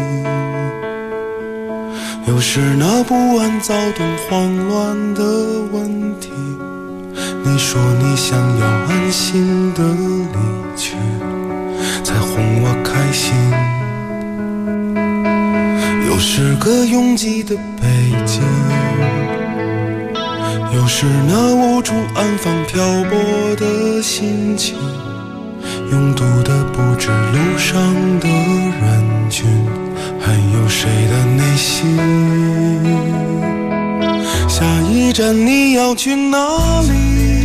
又是那不安躁动慌乱的问题。你说你想要安心的离去，才哄我开心。又是个拥挤的北京，又是那无处安放漂泊的心情，拥堵的不止路上的人群，还有谁的内心。下一站你要去哪里？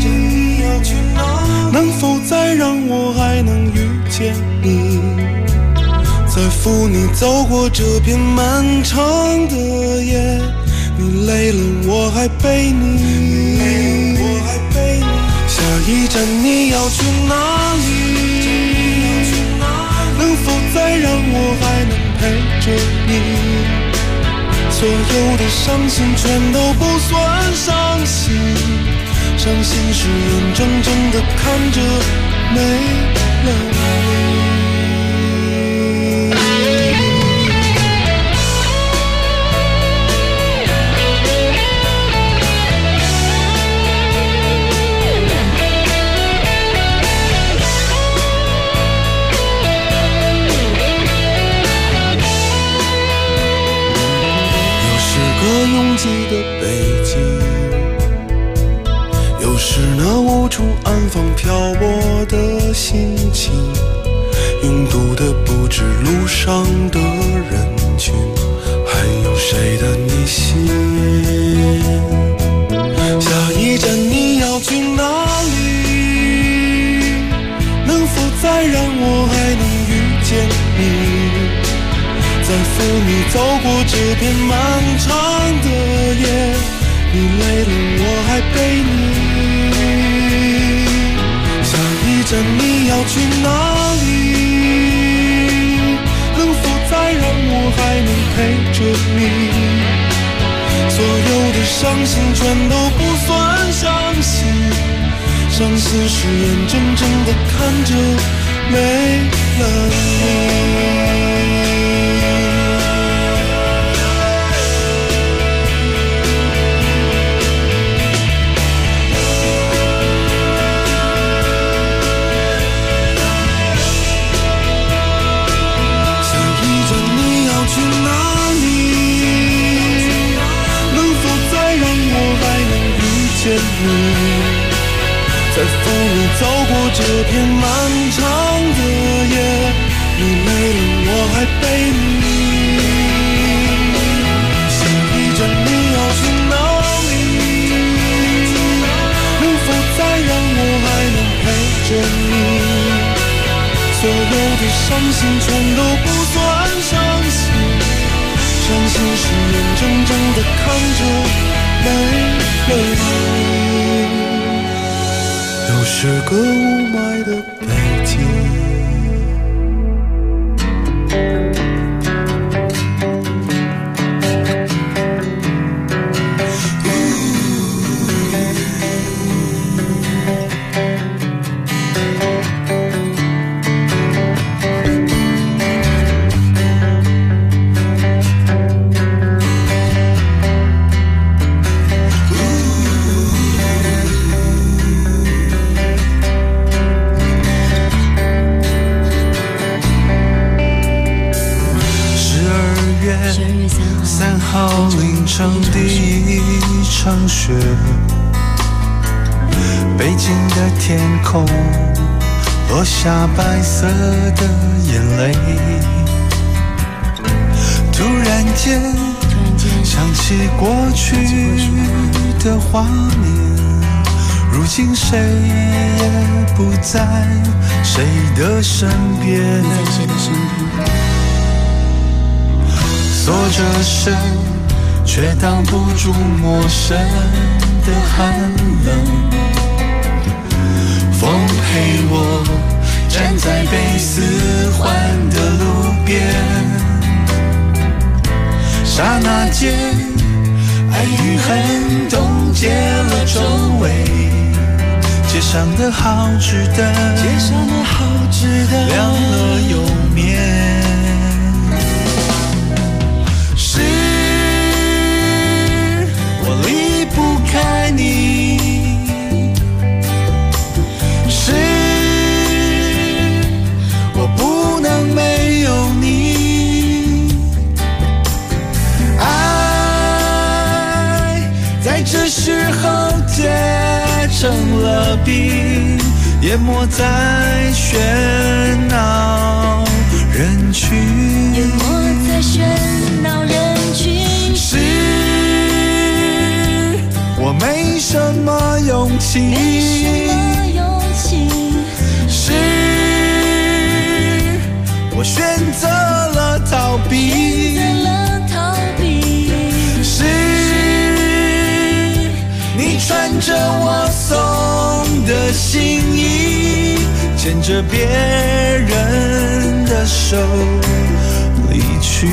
能否再让我还能遇见你，再扶你走过这片漫长的夜。你累了我还陪你，下一站你要去哪里？能否再让我还能陪着你？所有的伤心全都不算伤心，伤心是眼睁睁地看着没了你。拥挤的北京，又是那无处安放漂泊的心情，拥堵的不止路上的人群，还有谁的内心。下一站你要去哪里？能否再让我还能遇见你，再扶你走过这片漫长的夜。你累了我还陪你，下一站你要去哪里？能否再让我还能陪着你？所有的伤心全都不算伤心，伤心是眼睁睁地看着没了你。 见你，在风里走过这片漫长的夜，你累了我还陪你，心依着你要去哪里，能否再让我还能陪着你，所有的伤心全都不算伤心，伤心是眼睁睁地看着没了你，又是个雾霾的北京。3号凌晨第一场雪，北京的天空落下白色的眼泪，突然间想起过去的画面，如今谁也不在谁的身边，锁着身，却挡不住陌生的寒冷。风陪我站在被四环的路边，刹那间，爱与恨冻结了周围，街上的好吃的，亮了又灭。我离不开你，是我不能没有你，爱在这时候结成了冰，淹没在喧闹人群， 淹没在喧闹人群， 是我没什么勇气，是我选择了逃避，是你穿着我送的新衣，牵着别人的手离去。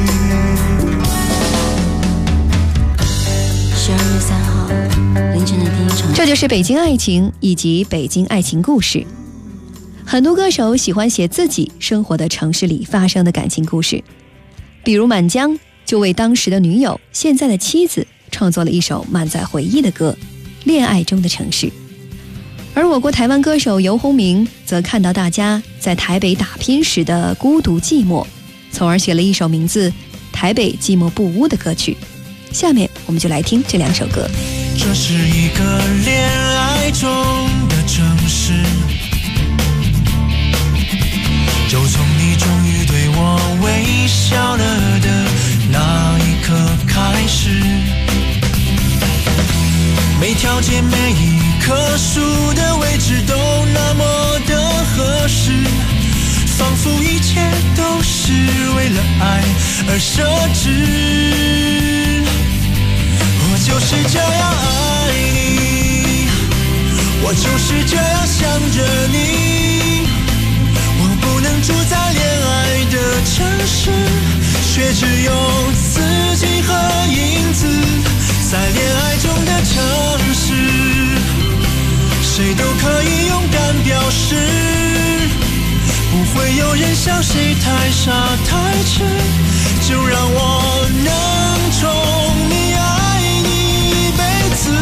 12月3号凌晨的第一场， 这就是北京爱情以及北京爱情故事。很多歌手喜欢写自己生活的城市里发生的感情故事，比如满江就为当时的女友、现在的妻子创作了一首满载回忆的歌《恋爱中的城市》。而我国台湾歌手游鸿明则看到大家在台北打拼时的孤独寂寞，从而写了一首名字《台北寂寞不污》的歌曲。下面我们就来听这两首歌。 这是一个恋爱中的城市，就从你终于对我微笑了的那一刻开始，每条街每一棵树的位置都那么的合适，仿佛一切都是为了爱而设置。我就是这样爱你，我就是这样想着你，我不能住在恋爱的城市，却只有自己和影子在恋爱中的城市，谁都可以勇敢表示，不会有人笑谁太傻太痴，就让我能宠你爱你一辈子。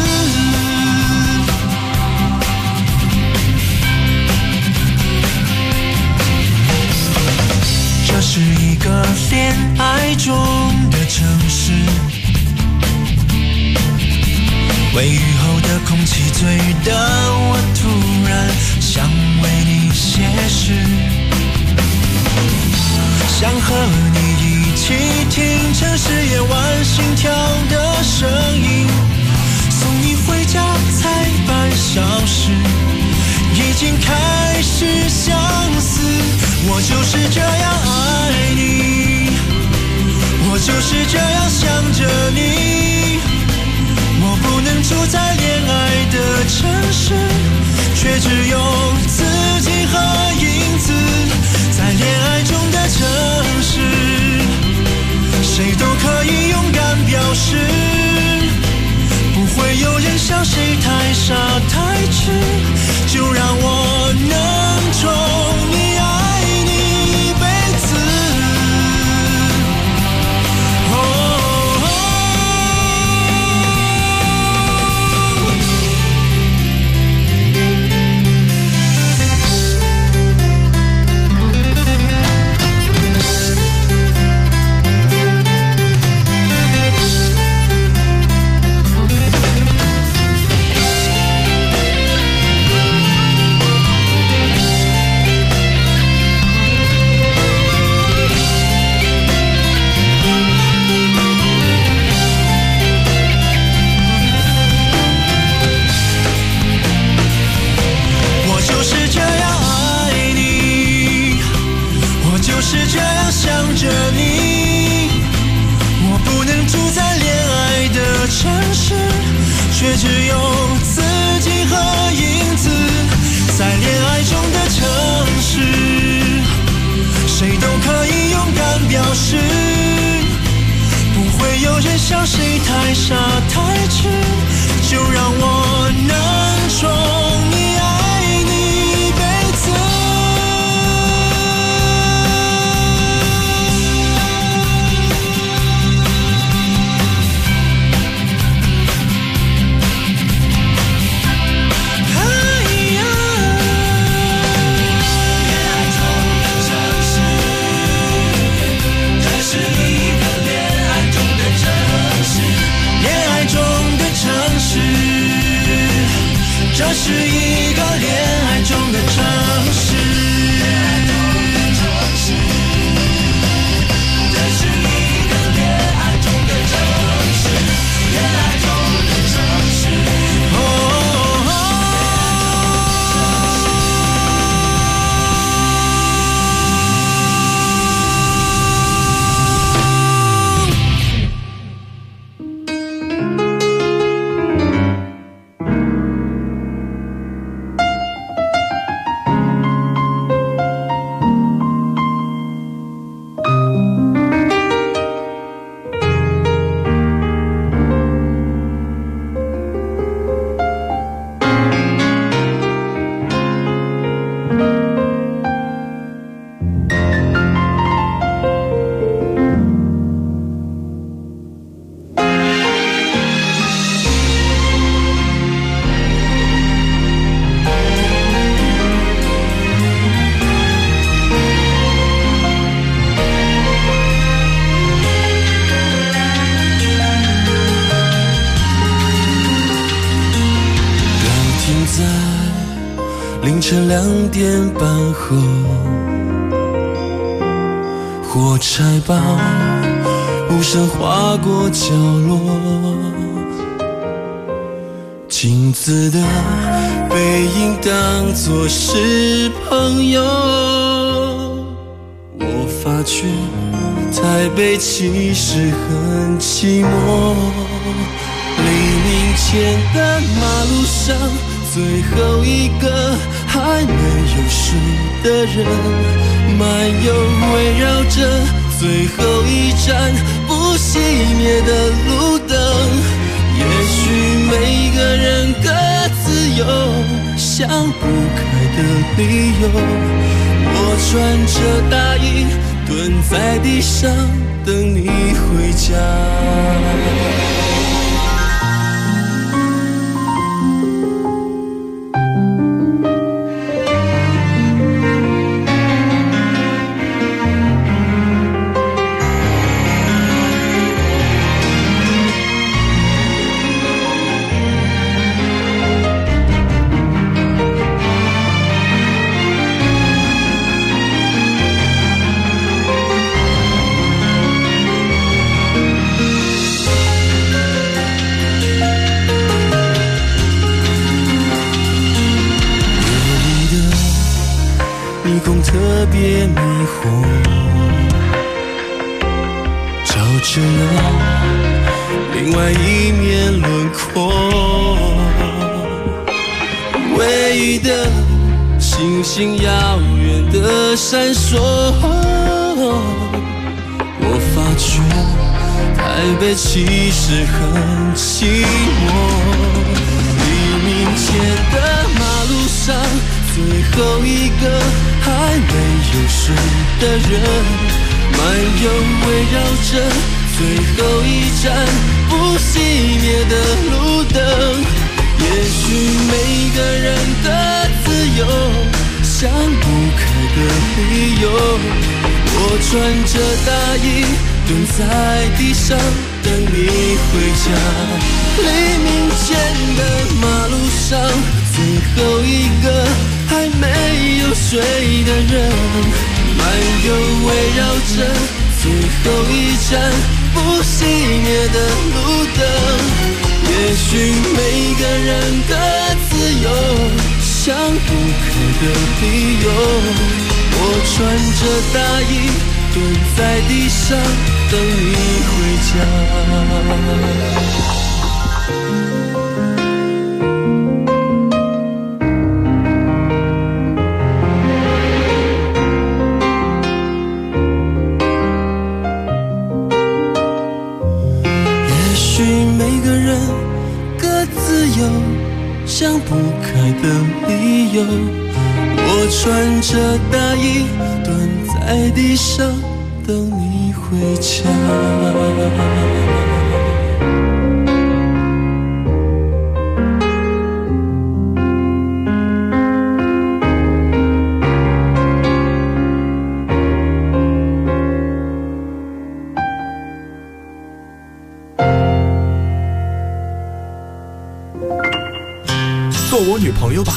这是一个恋爱中的城市，为雨后的空气最热的我突然想为你写诗，想和你一起听城市夜晚心跳的声音，送你回家才半小时，已经开始相思。我就是这样爱你，我就是这样想着你，我不能住在恋爱的城市，却只有自己和影子，在恋爱中的城市，谁都可以勇敢表示，不会有人笑谁太傻太痴，就让我能宠你爱你一辈子。却只有自己和影子，在恋爱中的城市，谁都可以勇敢表示，不会有人笑谁太傻太痴，就让我能宠你爱你一辈子。这是一个恋爱中的城市，这是一个恋爱中的城市，恋爱中的城市。凌晨2点半后，火柴棒无声划过角落，镜子的背影当作是朋友。我发觉台北其实很寂寞，黎明前的马路上，最后一个还没有睡的人，漫游围绕着最后一盏不熄灭的路灯。也许每个人各自有想不开的理由，我穿着大衣蹲在地上等你回家。 别迷惑，照着另外一面轮廓。唯一的星星遥远的闪烁，我发觉台北其实很寂寞。黎明前的马路上，最后一个还没有睡的人，漫游围绕着最后一盏不熄灭的路灯。也许每个人的自由，想不开的理由，我穿着大衣蹲在地上等你回家。黎明前的马路上，最后一个还没有睡的人，漫游围绕着最后一盏不熄灭的路灯。也许每个人的自由，想不开的理由，我穿着大衣蹲在地上等你回家。想不开的理由，我穿着大衣蹲在地上等你回家。 做我女朋友吧，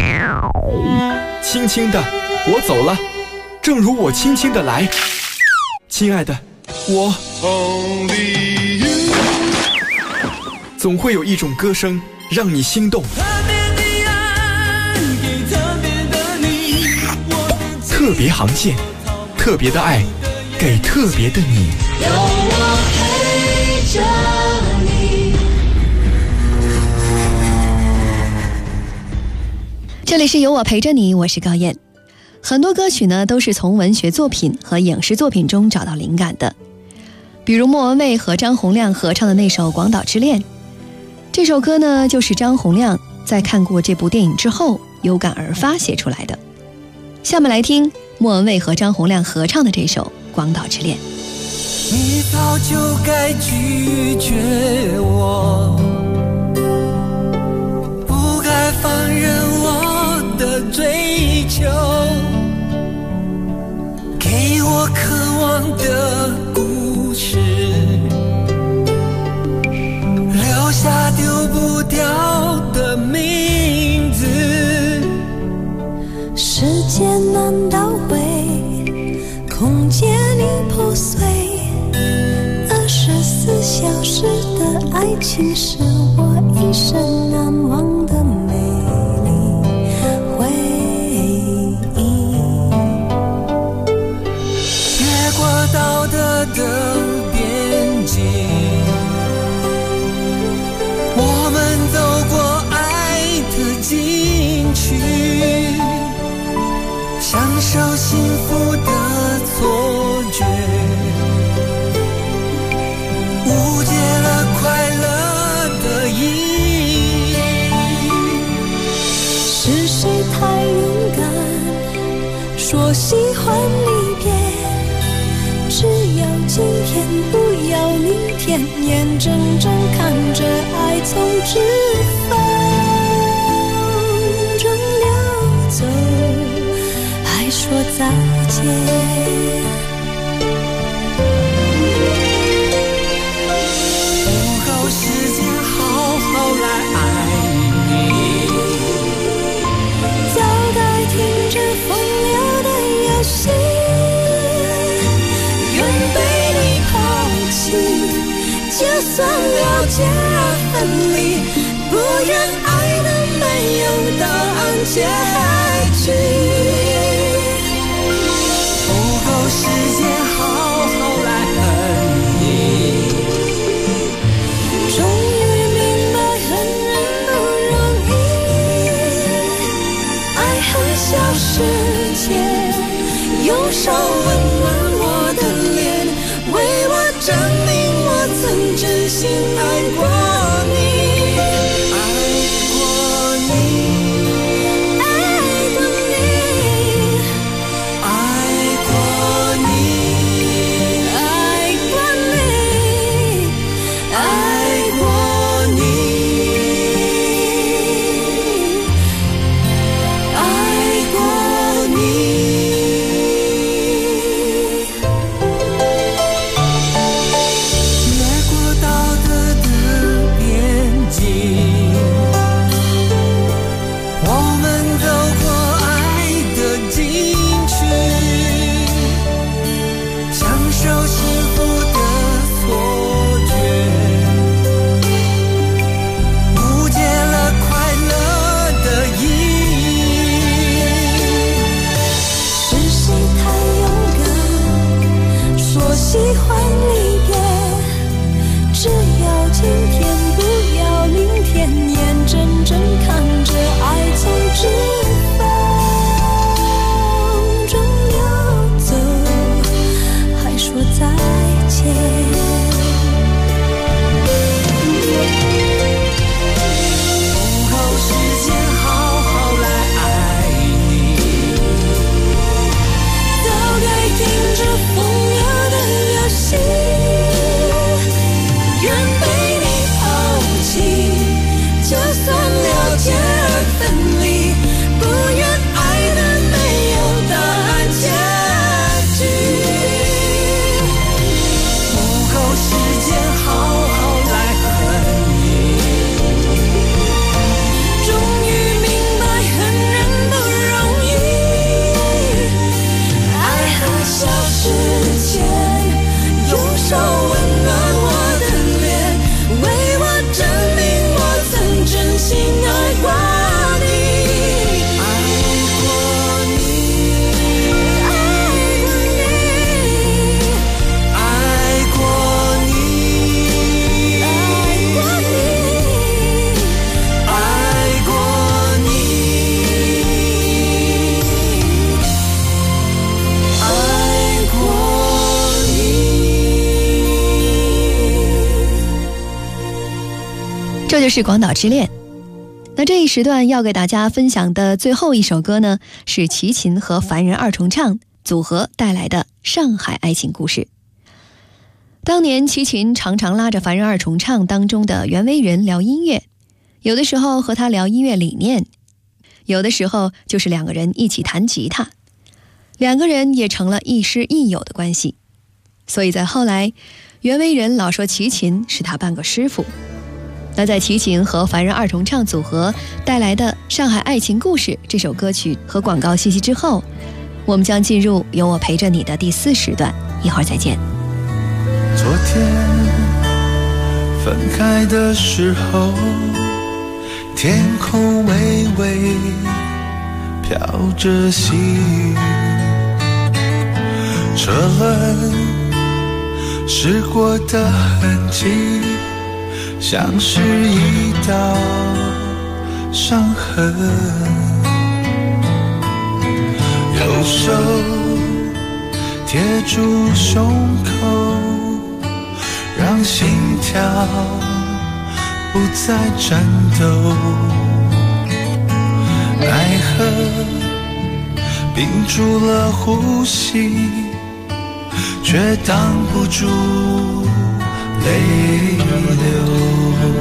轻轻的，我走了，正如我轻轻的来。亲爱的，我总会有一种歌声让你心动。特别航线，特别的爱，给特别的你。 有我陪着你。 这里是有我陪着你，我是高燕。很多歌曲呢都是从文学作品和影视作品中找到灵感的，比如莫文蔚和张洪量合唱的那首《广岛之恋》。这首歌呢就是张洪量在看过这部电影之后有感而发写出来的。下面来听莫文蔚和张洪量合唱的这首《广岛之恋》。 你早就该拒绝我，不该放任我的追求，给我渴望的故事，留下丢不掉的名字。 时间难倒回，空间已破碎，24小时的爱情是我一生难忘的美丽回忆。 越过道德的边境，我们走过爱的禁区，享受幸福的错觉，误解了快乐的意义。 是谁太勇敢，说喜欢离别，只要今天不要明天，眼睁睁看着爱从指缝中流走，还说再见。就算了解而分离，不愿爱的没有答案结局。 前，用手温暖我的脸，为我证明我曾真心爱过你。喜欢离别，只要今天不要明天，眼睁睁看着爱从指缝中流走，还说再见。不够时间好好来爱你，早该停止风流的游戏，愿被你抛弃，就算了解而分离，不愿爱的没有答案结局。不够时间好好来恨你，终于明白恨人不容易，爱很消失前，用手温暖我的脸，为我证明我曾真心爱过你，爱过你，爱过你，爱过你，爱过你，爱过你。 这就是广岛之恋。那这一时段要给大家分享的最后一首歌呢，是齐秦和凡人二重唱组合带来的《上海爱情故事》。当年齐秦常常拉着凡人二重唱当中的袁惟仁聊音乐，有的时候和他聊音乐理念，有的时候就是两个人一起弹吉他，两个人也成了亦师亦友的关系。所以在后来，袁惟仁老说齐秦是他半个师傅。那在齐秦和凡人二重唱组合带来的《上海爱情故事》这首歌曲和广告信息之后，我们将进入有我陪着你的第4时段，一会儿再见。 昨天分开的时候，天空微微飘着细雨，车轮驶过的痕迹，像是一道伤痕，右手贴住胸口，让心跳不再颤抖，奈何屏住了呼吸，却挡不住泪流。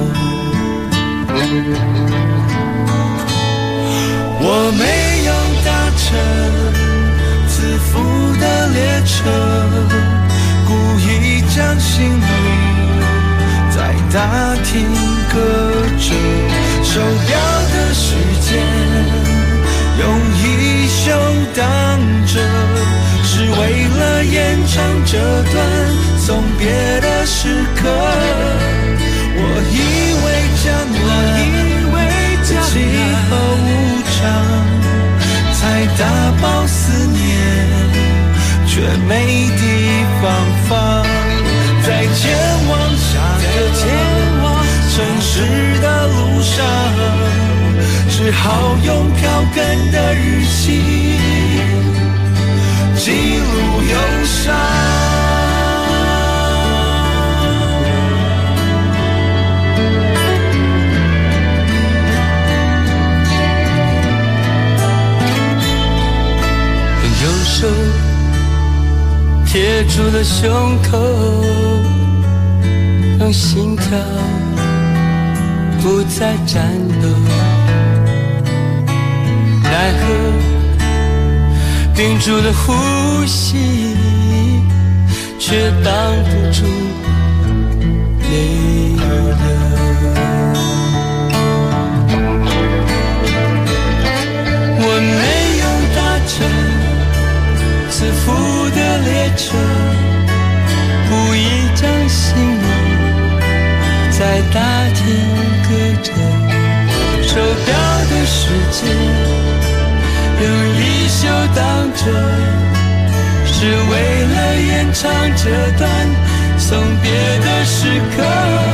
我没有搭乘自负的列车，故意将行李在大厅搁着，手表的时间用衣袖挡着，是为了延长这段送别的时刻。我以为将来的气候无常，才打包思念，却没地方放。在前往下个城市的路上，车只好用票根的日期记录忧伤。用右手贴住了胸口，让心跳不再颤抖，奈何屏住了呼吸，却挡不住泪流。我没有搭乘自负的列车，铺一张行囊在大厅搁着，手表的时间用衣袖挡着，是为了延长这段送别的时刻。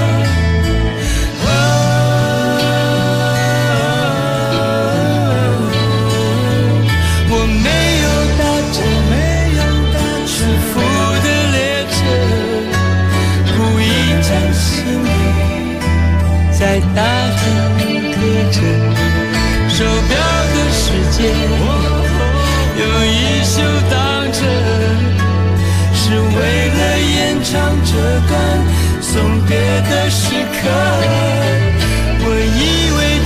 我没有搭乘自负的列车，铺一张行李在大厅搁着，手表的时间用衣袖挡着，是为了延长这段送别的时刻。我以为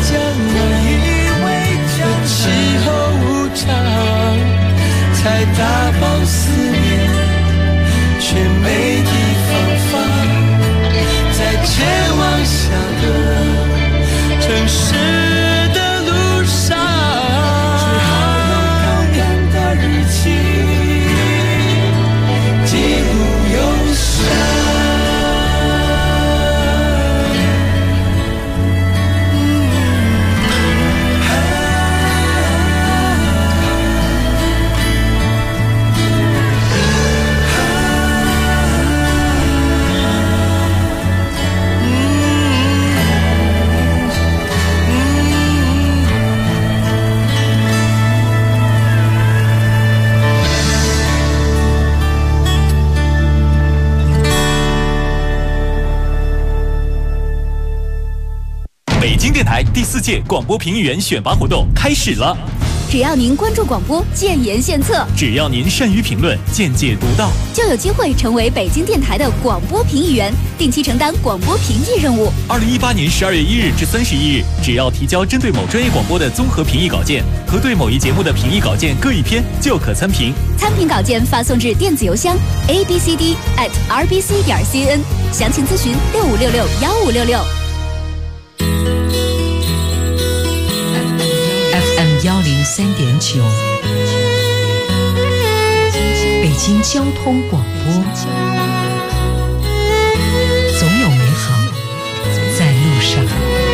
将来气候无常，才大爆思念，却没地方放，在前往下个城市的路上，只好用票根的日期记录忧伤。 北京电台第4届广播评议员选拔活动开始了。 只要您关注广播，建言献策； 只要您善于评论，见解独到， 就有机会成为北京电台的广播评议员，定期承担广播评议任务。 2018年12月1日至31日，只要提交针对某专业广播的综合评议稿件和对某一节目的评议稿件各1篇，就可参评。 参评稿件发送至电子邮箱 abcd@rbc.cn， 详情咨询65661566。 FM103.9，北京交通广播，总有美好在路上。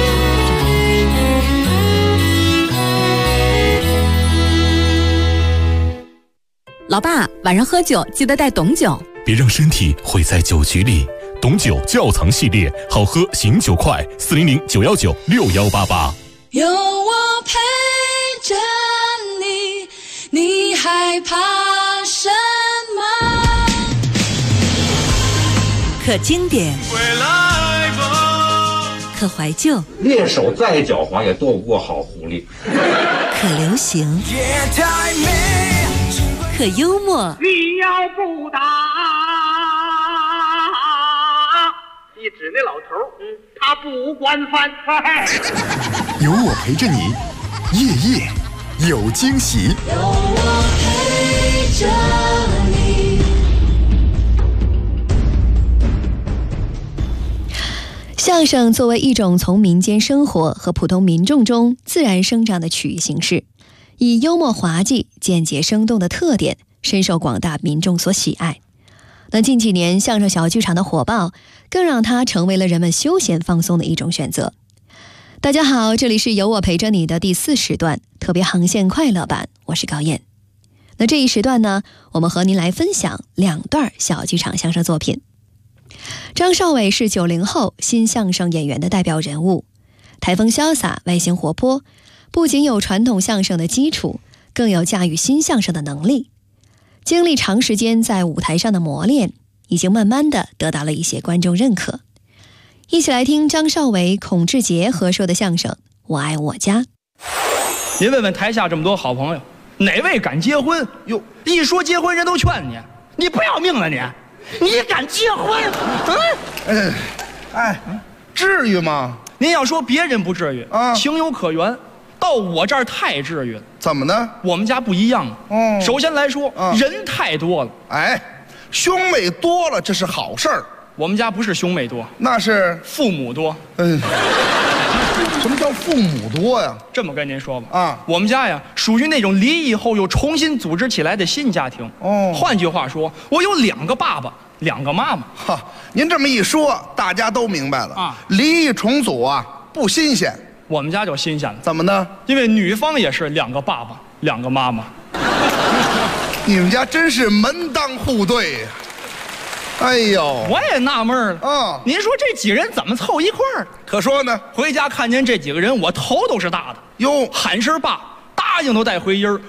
老爸，晚上喝酒记得带董酒， 别让身体毁在酒局里。董酒窖藏系列，好喝醒酒快，400-919-6188。 有我陪着你，你害怕什么？ 可经典，可怀旧， 猎手再狡猾也斗不过好狐狸。 可流行，可幽默。 你要不打，一指那老头，他不惯犯。 有我陪着你，夜夜有惊喜。 有我陪着你。 相声作为一种从民间生活和普通民众中自然生长的曲艺形式，以幽默滑稽、简洁生动的特点，深受广大民众所喜爱。那近几年相声小剧场的火爆，更让它成为了人们休闲放松的一种选择。大家好，这里是有我陪着你的第4时段特别航线快乐版，我是高燕。那这一时段呢，我们和您来分享2段小剧场相声作品。张少伟是90后新相声演员的代表人物，台风潇洒，外形活泼， 不仅有传统相声的基础，更有驾驭新相声的能力。经历长时间在舞台上的磨练，已经慢慢的得到了一些观众认可。一起来听张少伟、孔志杰合说的相声《我爱我家》。 您问问台下这么多好朋友，哪位敢结婚？哟，一说结婚，人都劝你，你不要命了你？你敢结婚？ 至于吗？ 您要说别人不至于啊，情有可原。到我这儿太至于了。 怎么呢？ 我们家不一样啊。首先来说，人太多了。 哎，兄妹多了，这是好事儿。 我们家不是兄妹多， 那是父母多。 什么叫父母多呀？ 这么跟您说吧，啊，我们家呀属于那种离异后又重新组织起来的新家庭。哦，换句话说，我有2个爸爸，2个妈妈。 哈，您这么一说，大家都明白了啊。离异重组啊，不新鲜。 我们家就新鲜了。 怎么呢？ 因为女方也是2个爸爸，2个妈妈。 你们家真是门当户对呀！哎呦， 我也纳闷了啊！您说这几个人怎么凑一块儿？ 可说呢， 回家看见这几个人，我头都是大的。 哟， 喊声爸，答应都带回音儿。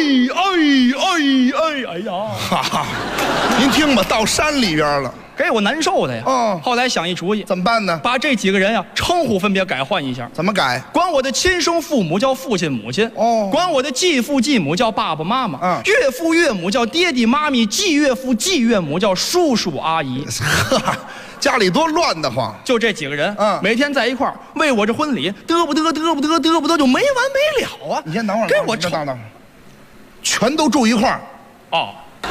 哎呀！ 哈哈，您听吧，到山里边了。 给我难受的呀！哦，后来想一主意， 怎么办呢？ 把这几个人啊称呼分别改换一下。 怎么改？ 管我的亲生父母叫父亲母亲，哦，管我的继父继母叫爸爸妈妈，岳父岳母叫爹地妈咪，继岳父继岳母叫叔叔阿姨。 呵，家里多乱得慌！ 就这几个人，每天在一块儿为我这婚礼嘚不嘚就没完没了啊！ 你先等会儿， 给我等会儿，全都住一块儿。 哦。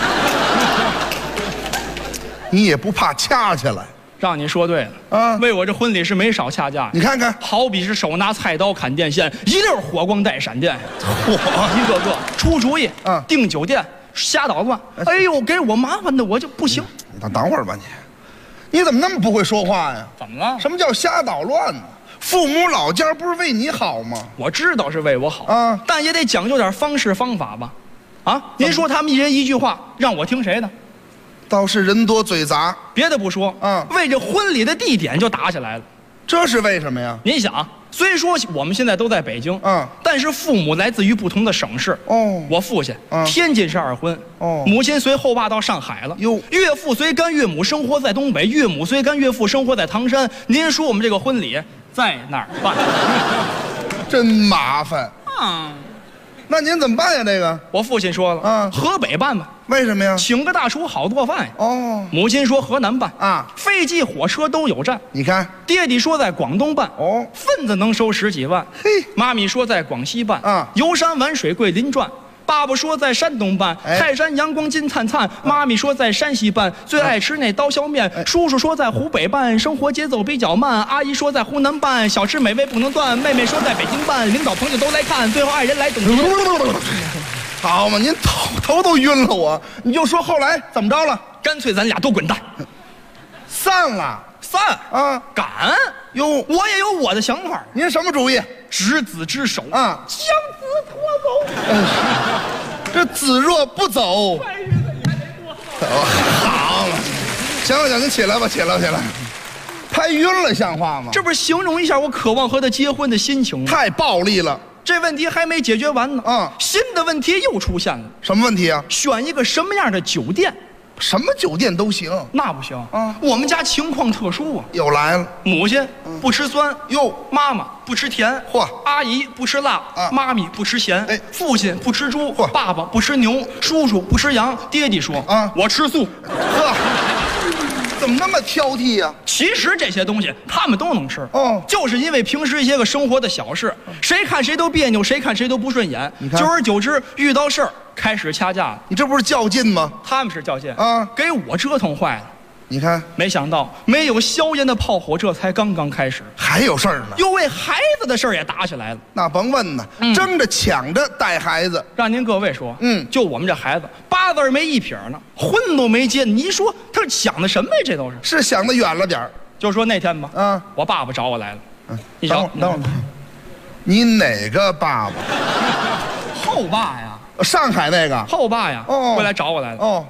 你也不怕掐起来？ 让你说对了啊！为我这婚礼是没少掐架。 你看看， 好比是手拿菜刀砍电线，一溜火光带闪电，一个个出主意，订酒店，瞎捣乱。哎呦，给我麻烦的我就不行。 你等会儿吧你怎么那么不会说话呀？ 怎么了？ 什么叫瞎捣乱呢？父母老家不是为你好吗？ 我知道是为我好啊，但也得讲究点方式方法吧。啊，您说他们一人一句话，让我听谁的？ 倒是人多嘴杂， 别的不说，为这婚礼的地点就打起来了， 这是为什么呀？ 您想，虽说我们现在都在北京，但是父母来自于不同的省市。哦，我父亲天津是2婚，母亲随后爸到上海了。哟，岳父随干岳母生活在东北，岳母随干岳父生活在唐山。您说我们这个婚礼在哪儿办？ 真麻烦。那您怎么办呀？这个我父亲说了，河北办吧。 为什么呀？ 请个大厨好做饭呀。哦，母亲说河南办啊，飞机火车都有站。 你看， 爹地说在广东办，哦，份子能收10几万。嘿，妈咪说在广西办啊，游山玩水桂林转。爸爸说在山东办，泰山阳光金灿灿。妈咪说在山西办，最爱吃那刀削面。叔叔说在湖北办，生活节奏比较慢。阿姨说在湖南办，小吃美味不能断。妹妹说在北京办，领导朋友都来看，最后爱人来等。 好嘛，您头都晕了我。你就说后来怎么着了？ 干脆咱俩都滚蛋， 散了。 散啊！敢哟！我也有我的想法。 您什么主意？ 执子之手啊，将子拖走。 这子若不走， 坏日子也得过。 好，行了，您起来吧，起来。拍晕了像话吗？ 这不是形容一下我渴望和他结婚的心情吗？ 太暴力了。 这问题还没解决完呢，新的问题又出现了。 什么问题啊？ 选一个什么样的酒店？ 什么酒店都行， 那不行啊！我们家情况特殊啊， 又来了。 母亲不吃酸，哟，妈妈不吃甜，嚯，阿姨不吃辣，妈咪不吃咸，哎，父亲不吃猪，爸爸不吃牛，叔叔不吃羊，爹地说啊，我吃素。呵， 怎么那么挑剔呀？ 其实这些东西他们都能吃，哦，就是因为平时一些个生活的小事，谁看谁都别扭，谁看谁都不顺眼，久而久之遇到事儿。开始掐架了， 你这不是较劲吗？ 他们是较劲啊，给我折腾坏了。 你看， 没想到没有硝烟的炮火，这才刚刚开始， 还有事儿呢。 又为孩子的事儿也打起来了。 那甭问呢，争着抢着带孩子。 让您各位说，就我们这孩子8字没一撇呢，婚都没结，你说他想的什么呀？这都是想的远了点儿。 就说那天吧，我爸爸找我来了。你等会儿，你哪个爸爸？ 后爸呀。 上海那个后爸呀，回来找我来了。哦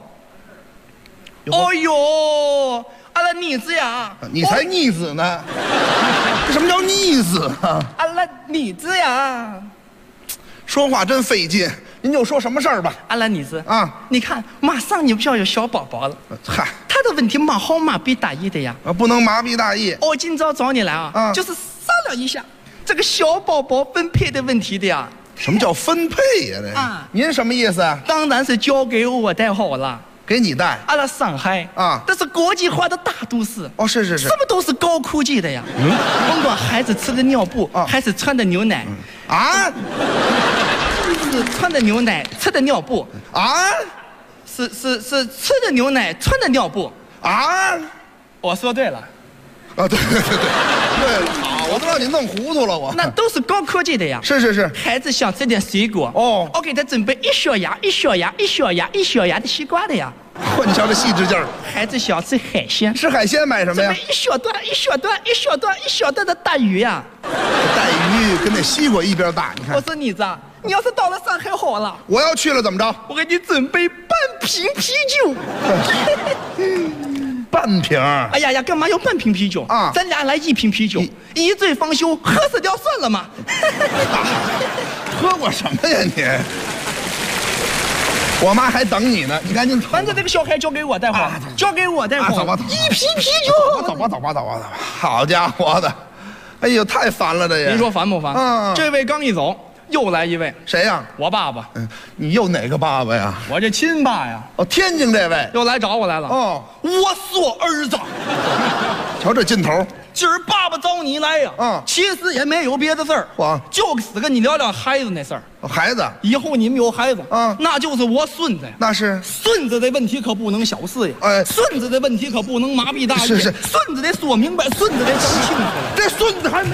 呦，俺的妮子呀， 你才妮子呢！这什么叫妮子啊？ 俺的妮子呀， 说话真费劲，您就说什么事儿吧。 阿兰女士啊， 你看，马上你不要有小宝宝了。 嗨， 他的问题蛮好麻痹大意的呀。 不能麻痹大意。 我今早找你来啊，就是商量一下这个小宝宝分配的问题的呀。 什么叫分配呀？这啊，您什么意思啊？ 当然是交给我带好了。 给你带？ 阿拉上海啊， 这是国际化的大都市。 哦，是，什么都是高科技的呀。甭管孩子吃的尿布还是穿的牛奶啊， 是穿的牛奶吃的尿布啊， 是吃的牛奶穿的尿布啊。 我说对了。 啊，对，好，我都让你弄糊涂了，我。 那都是高科技的呀。 是。 孩子想吃点水果哦，我给他准备一小牙的西瓜的呀。 嚯，你瞧这细致劲儿。 孩子想吃海鲜， 吃海鲜买什么呀？ 一小段的大鱼呀。 带鱼跟那西瓜一边大，你看。 我说你子，你要是到了上海好了， 我要去了怎么着？ 我给你准备半瓶啤酒。 半瓶？ 哎呀，干嘛要半瓶啤酒啊？咱俩来1瓶啤酒，一醉方休，喝死掉算了嘛。 喝过什么呀你？我妈还等你呢，你赶紧。 反正这个小孩交给我带好，交给我带好。 走吧 ，1瓶啤酒。 走吧。好家伙的，哎呦，太烦了这也。 您说烦不烦？这位刚一走。又来一位， 谁呀？ 我爸爸。 你又哪个爸爸呀？ 我这亲爸呀。 哦，天津这位又来找我来了。 哦， 我说儿子， 瞧这劲头。 今儿爸爸找你来呀。其实也没有别的事儿，就是跟你聊聊孩子那事儿。 孩子， 以后你们有孩子那就是我孙子呀。 那是孙子的问题可不能小视呀。孙子的问题可不能麻痹大意。 是。 孙子得说明白，孙子得讲清楚。 这孙子还没。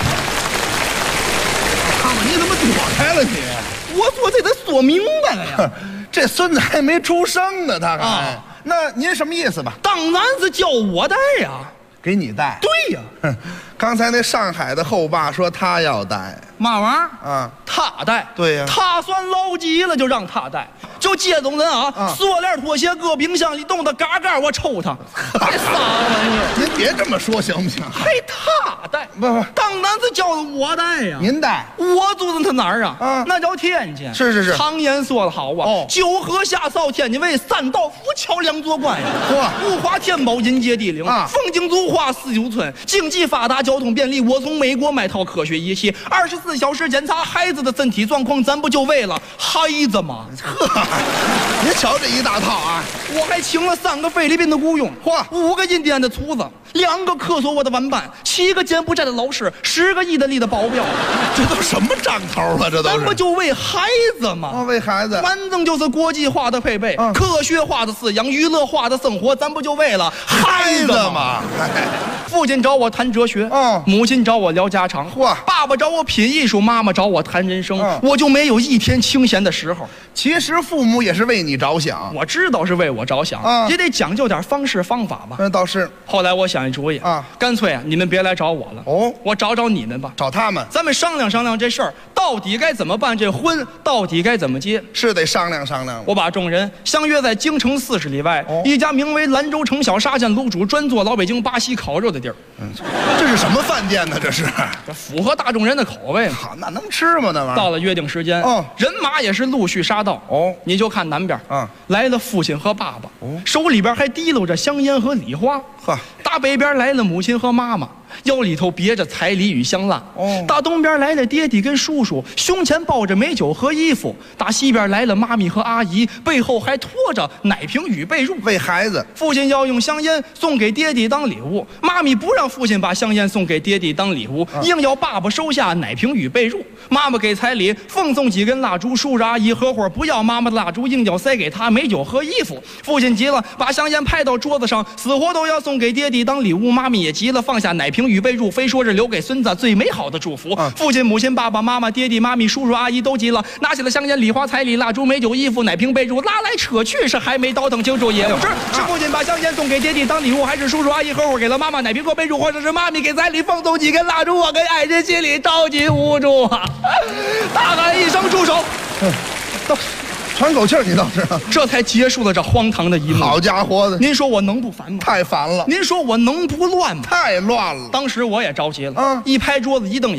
你怎么躲开了你？ 我说这得说明白了呀。 这孙子还没出生呢，他还。那您什么意思吧？ 当然是叫我带呀。 给你带？ 对呀。 刚才那上海的后爸说他要带。 嘛玩意儿啊？他带。 对呀。 他算老急了，就让他带。就这种人啊，塑料拖鞋搁冰箱里冻得嘎嘎，我抽他。啥玩意儿？ 您别这么说行不行？ 还他带？ 不， 当然是叫我带呀。 您带？ 我住的他哪儿啊？那叫天津。 是。 常言说得好啊，九河下扫天津卫，3道浮桥2座关呀。物华天宝人杰地灵风景如画四九村，经济发达，交通便利。我从美国买套科学仪器，24小时检查孩子的身体状况，咱不就为了孩子吗？ 您瞧这一大套啊！ 我还请了3个菲律宾的雇佣，5个印第安的厨子，2个科索沃的玩伴，7个柬埔寨的老师，10个意大利的保镖。 这都什么账头了？这都咱不就为孩子吗？ 为孩子， 反正就是国际化的配备，科学化的饲养，娱乐化的生活，咱不就为了孩子吗？父亲找我谈哲学，母亲找我聊家常，爸爸找我品艺术，妈妈找我谈人生，我就没有一天清闲的时候。 其实父母也是为你着想， 我知道是为我着想，也得讲究点方式方法吧。 那倒是。 后来我想一主意干脆你们别来找我了，我找你们吧， 找他们， 咱们商量商量这事儿到底该怎么办，这婚到底该怎么结， 是得商量商量。 我把众人相约在京城40里外一家名为兰州城小沙县卤煮，专做老北京巴西烤肉的地儿。 这是什么饭店呢？这是符合大众人的口味。 好，那能吃吗？那玩意儿。 到了约定时间，人马也是陆续杀到。你就看南边来了父亲和爸爸，手里边还提溜着香烟和礼花。大北边来了母亲和妈妈，腰里头别着彩礼与香蜡。大东边来了爹地跟叔叔，胸前抱着美酒和衣服。大西边来了妈咪和阿姨，背后还拖着奶瓶与被褥。 为孩子， 父亲要用香烟送给爹地当礼物，妈咪不让父亲把香烟送给爹地当礼物，硬要爸爸收下奶瓶与被褥。妈妈给彩礼，奉送几根蜡烛，叔叔阿姨合伙不要妈妈的蜡烛，硬要塞给他美酒和衣服。父亲急了，把香烟拍到桌子上，死活都要送给爹地当礼物。妈咪也急了，放下奶瓶与被褥，非说是留给孙子最美好的祝福。父亲、母亲、爸爸妈妈、爹地、妈咪、叔叔阿姨都急了，拿起了香烟、礼花、彩礼、蜡烛、美酒、衣服、奶瓶、被褥，拉来扯去，是还没倒腾清楚，也不知是父亲把香烟送给爹地当礼物，还是叔叔阿姨合伙给了妈妈奶瓶和被褥，或者是妈咪给彩礼奉送几根蜡烛。我跟爱人心里着急无助啊！大喊一声住手！ 喘口气儿，你倒是， 这才结束了这荒唐的一幕。 好家伙的， 您说我能不烦吗？ 太烦了。 您说我能不乱吗？ 太乱了。 当时我也着急了，一拍桌子一瞪眼，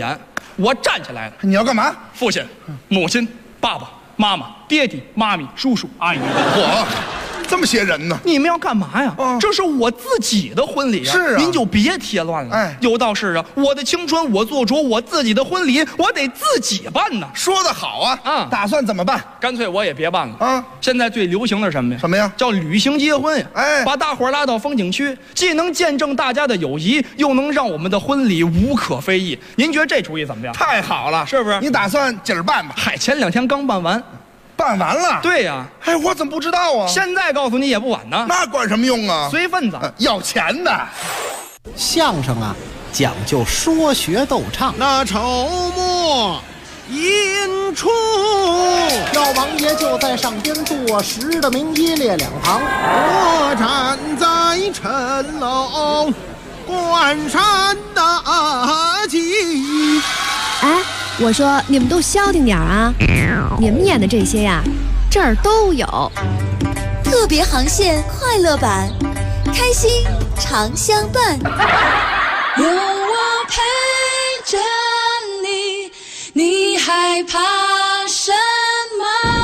我站起来了。 你要干嘛？ 父亲、母亲、爸爸妈妈、爹地、妈咪、叔叔、阿姨。 我这么些人呢？ 你们要干嘛呀？这是我自己的婚礼啊！ 是啊， 您就别添乱了。 哎， 有道是啊，我的青春我做主，我自己的婚礼我得自己办呢。 说得好啊！啊，打算怎么办？ 干脆我也别办了啊！现在最流行的什么呀？ 什么呀？ 叫旅行结婚呀！ 哎， 把大伙拉到风景区，既能见证大家的友谊，又能让我们的婚礼无可非议。您觉得这主意怎么样？ 太好了， 是不是？ 你打算今儿办吧？ 嗨，前2天刚办完。 办完了？ 对呀。 哎，我怎么不知道啊？ 现在告诉你也不晚呢。 那管什么用啊？ 随份子， 要钱的。 相声啊，讲究说学逗唱。 那筹末引出， 赵王爷就在上边坐实的名医列两旁， 我站在城楼观山大吉。 哎，我说你们都消停点啊！你们演的这些呀，这儿都有。 特别航线快乐版，开心常相伴。 有我陪着你，你害怕什么？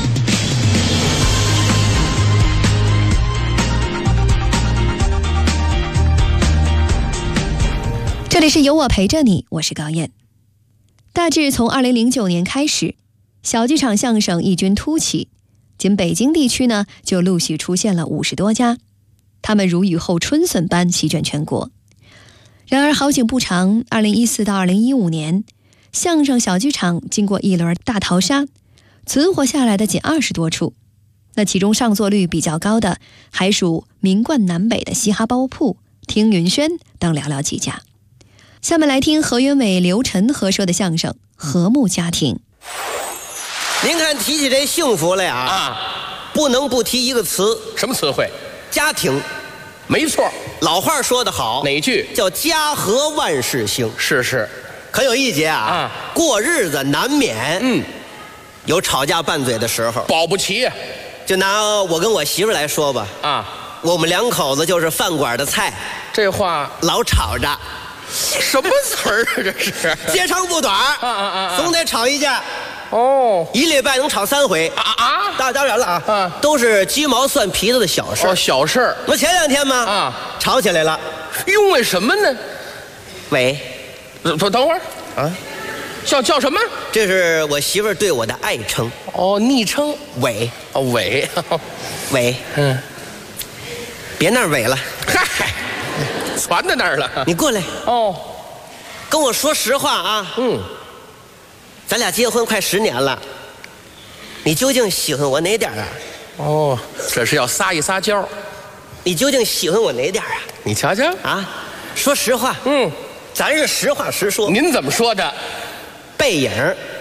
这里是有我陪着你，我是高燕。大致从2009年开始，小剧场相声异军突起，仅北京地区呢就陆续出现了50多家，他们如雨后春笋般席卷全国。然而好景不长，2014到2015年，相声小剧场经过一轮大淘沙，存活下来的仅20多处。那其中上座率比较高的，还属名冠南北的嘻哈包铺、听云轩等寥寥几家。下面来听何云伟、刘晨合说的相声《和睦家庭》。 您看，提起这幸福来啊，不能不提一个词。 什么词汇？ 家庭。 没错， 老话说得好， 哪句？ 叫家和万事兴。 是是， 可有一节啊，过日子难免有吵架拌嘴的时候， 保不齐呀。 就拿我跟我媳妇来说吧，我们两口子就是饭馆的菜， 这话老吵着。 什么词儿啊？这是接长不短总得吵一架。 哦， 一礼拜能吵3回当然了都是鸡毛蒜皮子的小事。 小事儿。 那前2天嘛吵起来了， 因为什么呢？ 喂， 等会儿叫什么？ 这是我媳妇儿对我的爱称。 哦，昵称伟。 哦，伟。 伟。别那儿伟了。 嗨，传到那儿了。 你过来。 哦， 跟我说实话啊。咱俩结婚快10年了，你究竟喜欢我哪点啊？ 哦，这是要撒一撒娇。 你究竟喜欢我哪点啊？ 你瞧瞧啊，说实话。咱是实话实说。 您怎么说的？ 背影。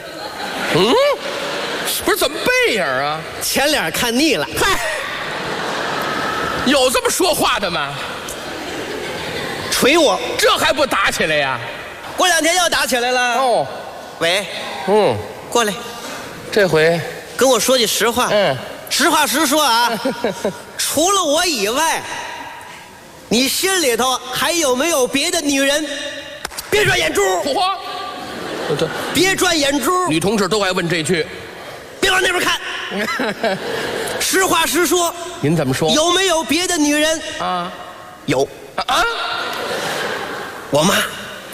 不是怎么背影啊？ 前脸看腻了。 嗨，有这么说话的吗？ 捶我， 这还不打起来呀？ 过2天要打起来了。 哦， 喂，过来， 这回跟我说句实话。实话实说啊，除了我以外，你心里头还有没有别的女人？别转眼珠。别转眼珠。 女同志都爱问这句。 别往那边看。实话实说。 您怎么说？ 有没有别的女人？有。我妈。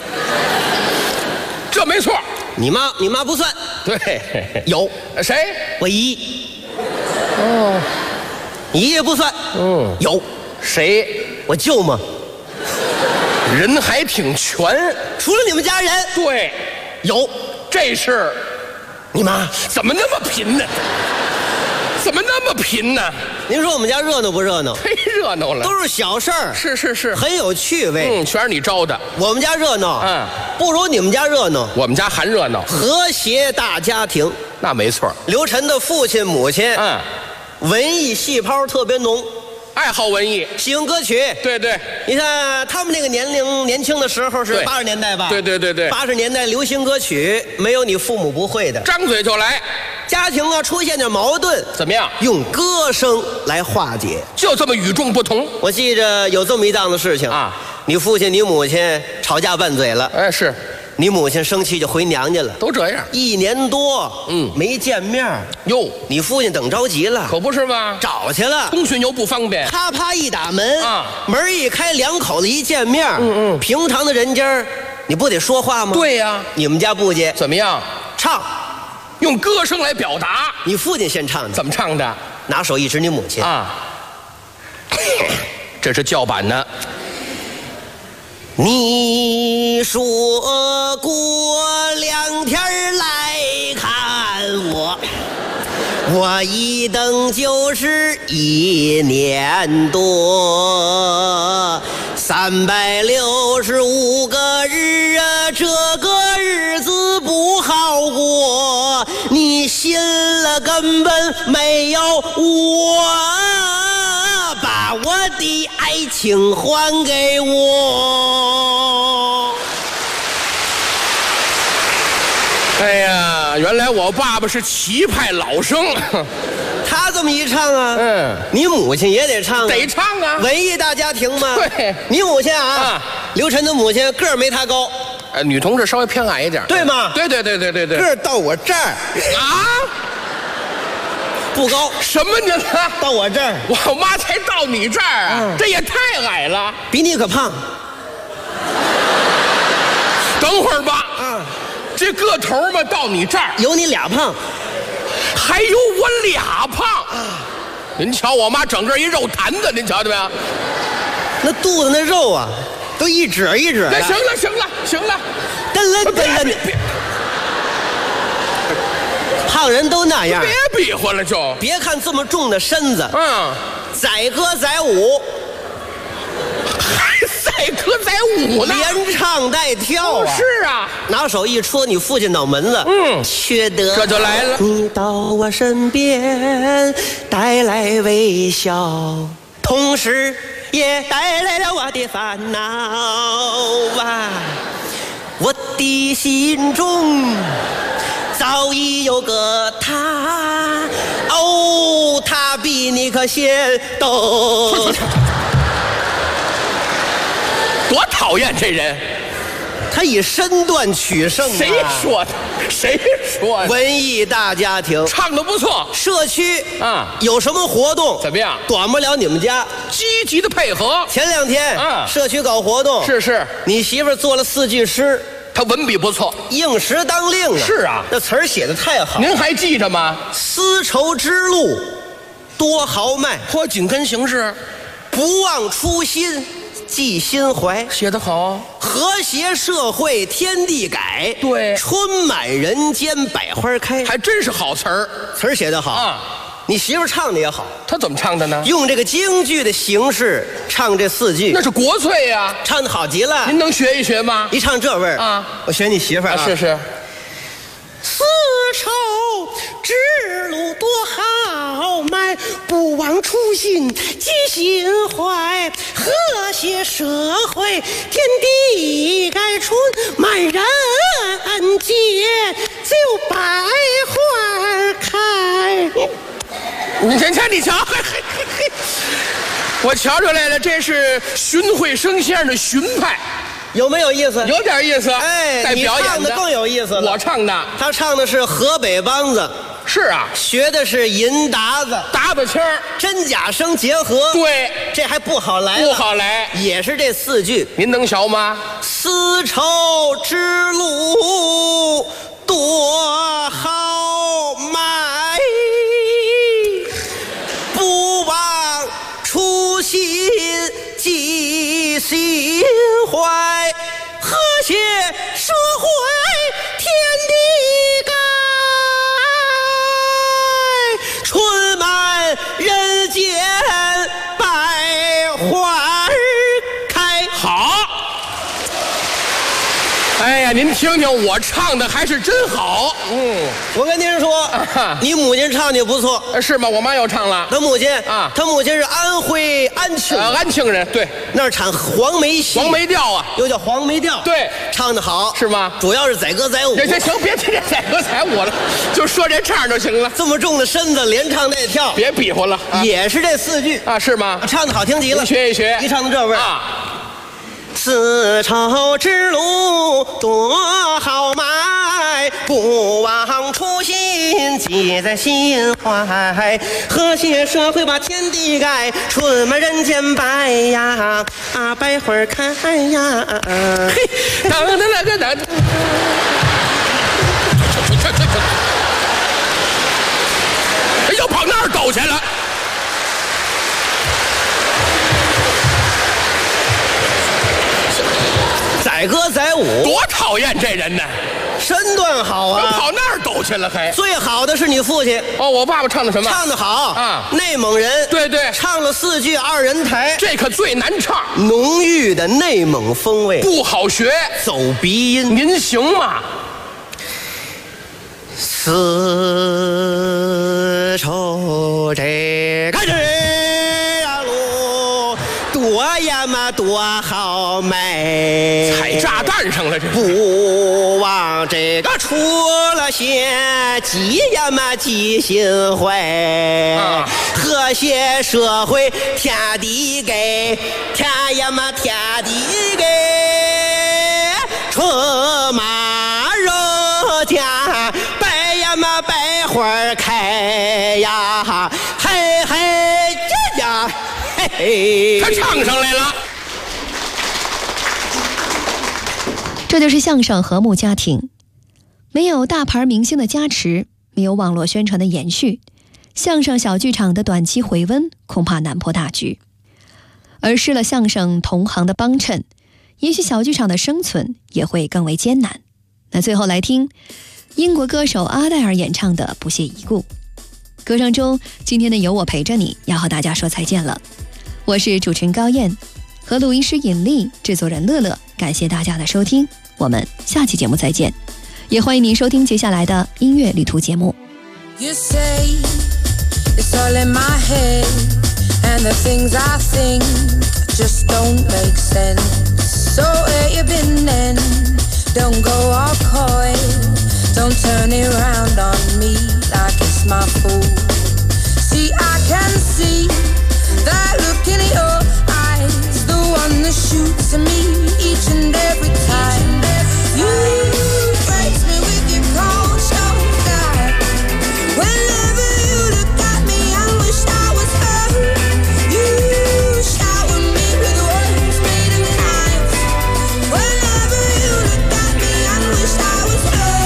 这没错。 你妈不算。 对。 有。 谁？ 我姨。哦。你爷不算。有。 谁？ 我舅妈。 人还挺全， 除了你们家人。 对。 有。 这是你妈。 怎么那么贫呢？怎么那么贫呢？ 您说我们家热闹不热闹？ 忒热闹了， 都是小事儿。 是， 很有趣味。 全是你招的。 我们家热闹，不如你们家热闹。 我们家还热闹， 和谐大家庭。 那没错。 刘晨的父亲母亲，文艺细胞特别浓， 爱好文艺， 喜欢歌曲。 对， 你看他们那个年轻的时候是80年代吧？ 对 ，80年代流行歌曲没有你父母不会的， 张嘴就来。 家庭啊出现点矛盾， 怎么样？ 用歌声来化解， 就这么与众不同。 我记着有这么一档子事情啊，你父亲你母亲吵架拌嘴了。 是， 你母亲生气就回娘家了， 都这样 ，1年多，没见面哟。 你父亲等着急了， 可不是吗？ 找去了， 通讯又不方便， 啪啪一打门门一开，2口子一见面，平常的人家你不得说话吗？ 对呀， 你们家不接， 怎么样？ 唱， 用歌声来表达。 你父亲先唱的， 怎么唱的？ 拿手一指你母亲啊，这是叫板呢。 你说过2天来看我，我一等就是1年多，365个日啊，这个日子不好过，你信了根本没有我，把我的爱情还给我。 哎呀，原来我爸爸是棋派老生， 他这么一唱啊，你母亲也得唱啊， 得唱啊， 文艺大家庭嘛。 对， 你母亲啊，刘晨的母亲个儿没他高， 女同志稍微偏矮一点， 对吗？ 对， 个儿到我这儿啊， 不高。 什么呢？ 到我这儿， 我妈才到你这儿啊，这也太矮了， 比你可胖。 等会儿吧，这个头嘛，到你这儿有你俩胖， 还有我俩胖。您瞧我妈整个一肉坛子，您瞧见没有？ 那肚子那肉啊，都一褶一褶的。 行了， 噔了，胖人都那样， 别比划了就。 别看这么重的身子，载歌载舞。 载歌载舞呢， 连唱带跳啊！ 是啊， 拿手一戳你父亲脑门子，缺德， 这就来了。 你到我身边，带来微笑，同时也带来了我的烦恼啊！我的心中早已有个他，哦，他比你可先懂。 多讨厌这人！ 他以身段取胜啊！ 谁说的？谁说的？ 文艺大家庭唱得不错。 社区有什么活动怎么样？ 短不了你们家， 积极的配合。 前2天社区搞活动， 是， 你媳妇做了4句诗， 她文笔不错， 应时当令啊！ 是啊， 那词儿写得太好。 您还记着吗？ 丝绸之路多豪迈， 或紧跟形势， 不忘初心记心怀， 写得好。 和谐社会天地改， 对， 春满人间百花开， 还真是好词儿， 词儿写得好啊。你媳妇唱的也好， 她怎么唱的呢？ 用这个京剧的形式唱这4句， 那是国粹呀， 唱得好极了。 您能学一学吗？ 一唱这味儿啊，我学你媳妇儿啊。 是。 丝绸之路多豪迈，不忘初心记心怀，和谐社会天地改，春满人间就百花开。 你瞧，我瞧出来了，这是荀慧生先生的荀派。 有没有意思？ 有点意思。 哎， 带表演的你唱的更有意思了。 我唱的， 他唱的是河北梆子。 是啊， 学的是银达子， 达子腔儿， 真假声结合。 对， 这还不好来， 不好来， 也是这4句。 您能学吗？ 丝绸之路多豪迈，不忘初心记心怀，和谐社会天地改，春满人间百花开。 好。哎呀，您听听我唱的还是真好。 我跟您说，你母亲唱的也不错， 是吗？我妈又唱了。 她母亲啊，她母亲是安徽安庆， 安庆人，对， 那儿产黄梅戏， 黄梅调啊， 又叫黄梅调， 对， 唱的好， 是吗？ 主要是载歌载舞。 行，别提这载歌载舞了，就说这唱就行了。 这么重的身子，连唱带跳， 别比划了， 也是这4句啊，是吗？ 唱的好听极了， 学一学， 一唱到这味儿啊。 丝绸之路多豪迈，不忘初心记在心怀。和谐社会把天地改，春满人间百呀，百花开呀。 嘿，等那个等。又跑那儿抖去了。 载歌载舞， 多讨厌这人呢！ 身段好啊， 跑那儿抖去了还。 最好的是你父亲哦，我爸爸唱的什么？ 唱得好啊， 内蒙人。 对对， 唱了4句2人台， 这可最难唱， 浓郁的内蒙风味， 不好学， 走鼻音。 您行吗？ 丝绸这个路多呀嘛多好卖， 踩炸弹上了这不忘这个出了血急呀嘛急心怀，和谐社会天地给天呀嘛天地给车马肉家百呀嘛百花开呀，嘿嘿这呀嘿嘿， 他唱上来了。 这就是相声和睦家庭，没有大牌明星的加持，没有网络宣传的延续，相声小剧场的短期回温恐怕难破大局。而失了相声同行的帮衬，也许小剧场的生存也会更为艰难。那最后来听英国歌手阿黛尔演唱的《不屑一顾》。歌声中，今天的有我陪着你要和大家说再见了。我是主持人高燕，和录音师尹丽、制作人乐乐，感谢大家的收听，我们下期节目再见。也欢迎您收听接下来的音乐旅途节目。 You say it's all in my head, and the things I think just don't make sense. So where you been then? Don't go all coy, don't turn it round on me like it's my fault. See, I can see that look in your eyes, the one that shoots at me each and every time. You breaks me with your cold shoulder. Whenever you look at me, I wish I was her. You shower me with words made of knives. Whenever you look at me, I wish I was her.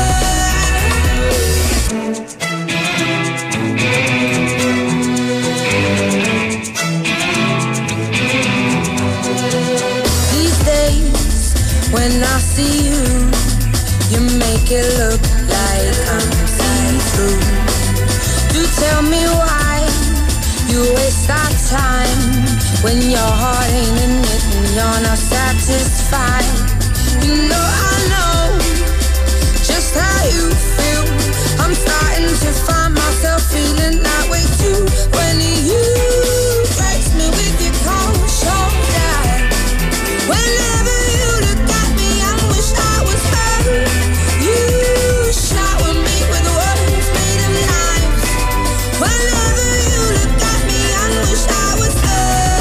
These days, when I see you, you make it look like I'm see-through. Do tell me why you waste our time when your heart ain't in it and you're not satisfied. You know I know just how you feel. I'm starting to find myself feeling that way too. When you breaks me with your cold shoulder. Whenever you look at me, I wish I was her. You shower me with words made of knives. Whenever you look at me, I wish I was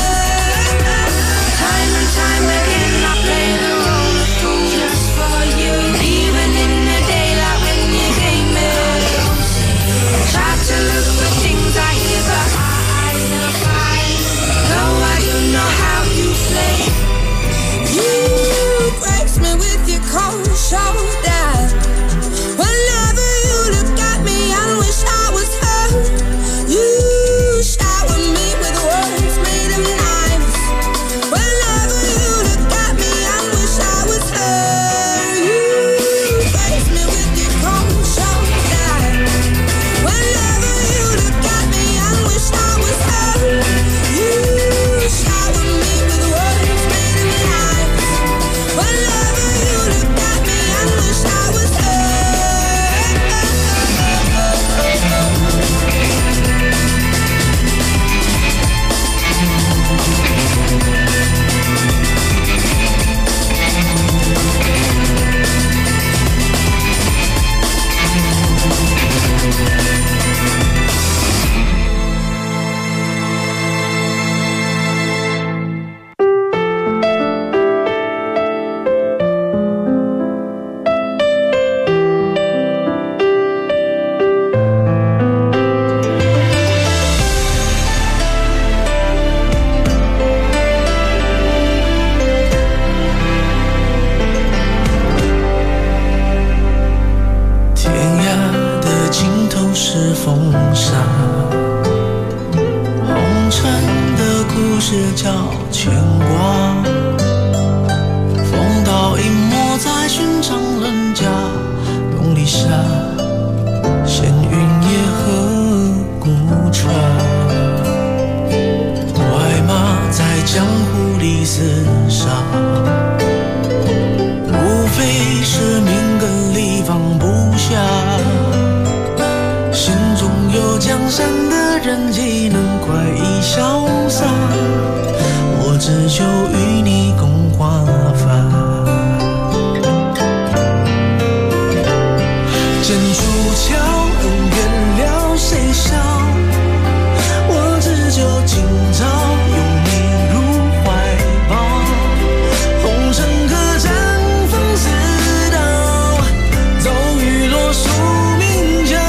her. Time and time again, I play the role of fool just for you. 是风沙，红尘的故事叫牵挂，风刀隐没在寻常人家，东篱下闲云野鹤孤船，快马在江湖里厮杀，无非是命根里放不下，心中有江山的人岂能快意潇洒，我只求与你共华发，剑出鞘恩怨了谁笑，我只求今朝拥你入怀抱，红尘客栈风似刀，走雨落宿命桥，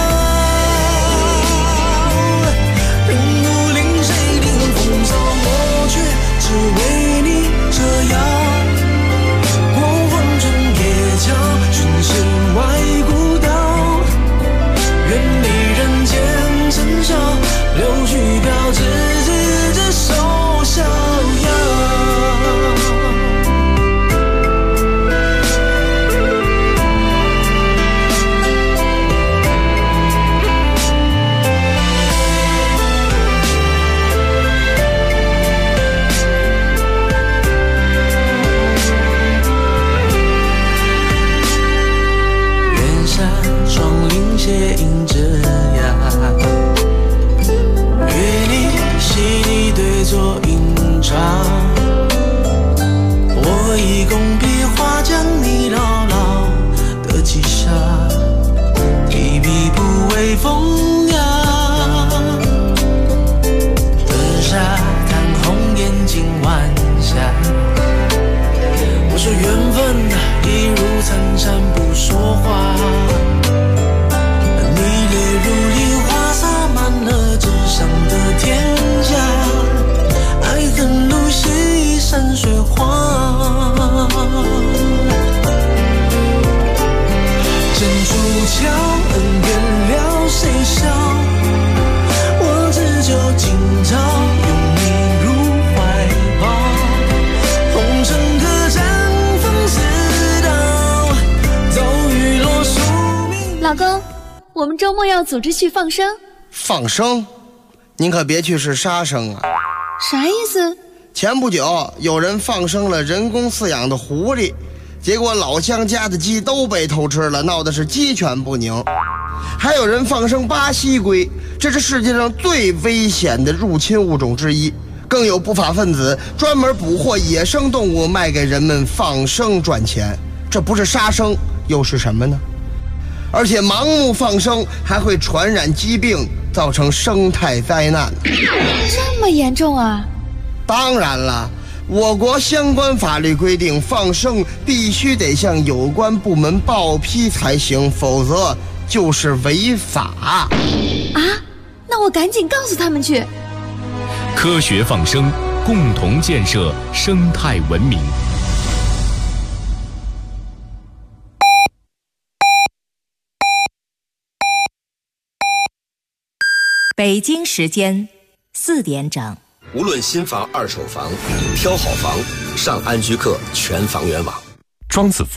人无令谁定风骚，我却只为你折腰，过黄泉夜桥，寻世外古道，愿你人间尘嚣，柳絮飘至执手逍遥。远山霜林斜映着崖，与你洗涤对坐饮茶，我以工笔画将你牢牢的记下，提笔不为风雅，灯下看红颜尽晚霞，我说缘分一如参禅不说话，你泪如梨花洒满了纸上的天下，爱恨路细山水画，剑出鞘恩怨了谁笑，我只求今朝拥你入怀抱，红尘客栈风似刀，走雨落宿命。 老公，我们周末要组织去放生。 放生？您可别去是杀生啊！ 啥意思？ 前不久有人放生了人工饲养的狐狸，结果老乡家的鸡都被偷吃了，闹的是鸡犬不宁。还有人放生巴西龟，这是世界上最危险的入侵物种之一。更有不法分子专门捕获野生动物卖给人们放生赚钱，这不是杀生又是什么呢？而且盲目放生还会传染疾病，造成生态灾难。 这么严重啊？ 当然了，我国相关法律规定，放生必须得向有关部门报批才行，否则就是违法。 啊？那我赶紧告诉他们去。 科学放生，共同建设生态文明。 北京时间4点整。 无论新房、二手房，挑好房，上安居客全房源网。 庄子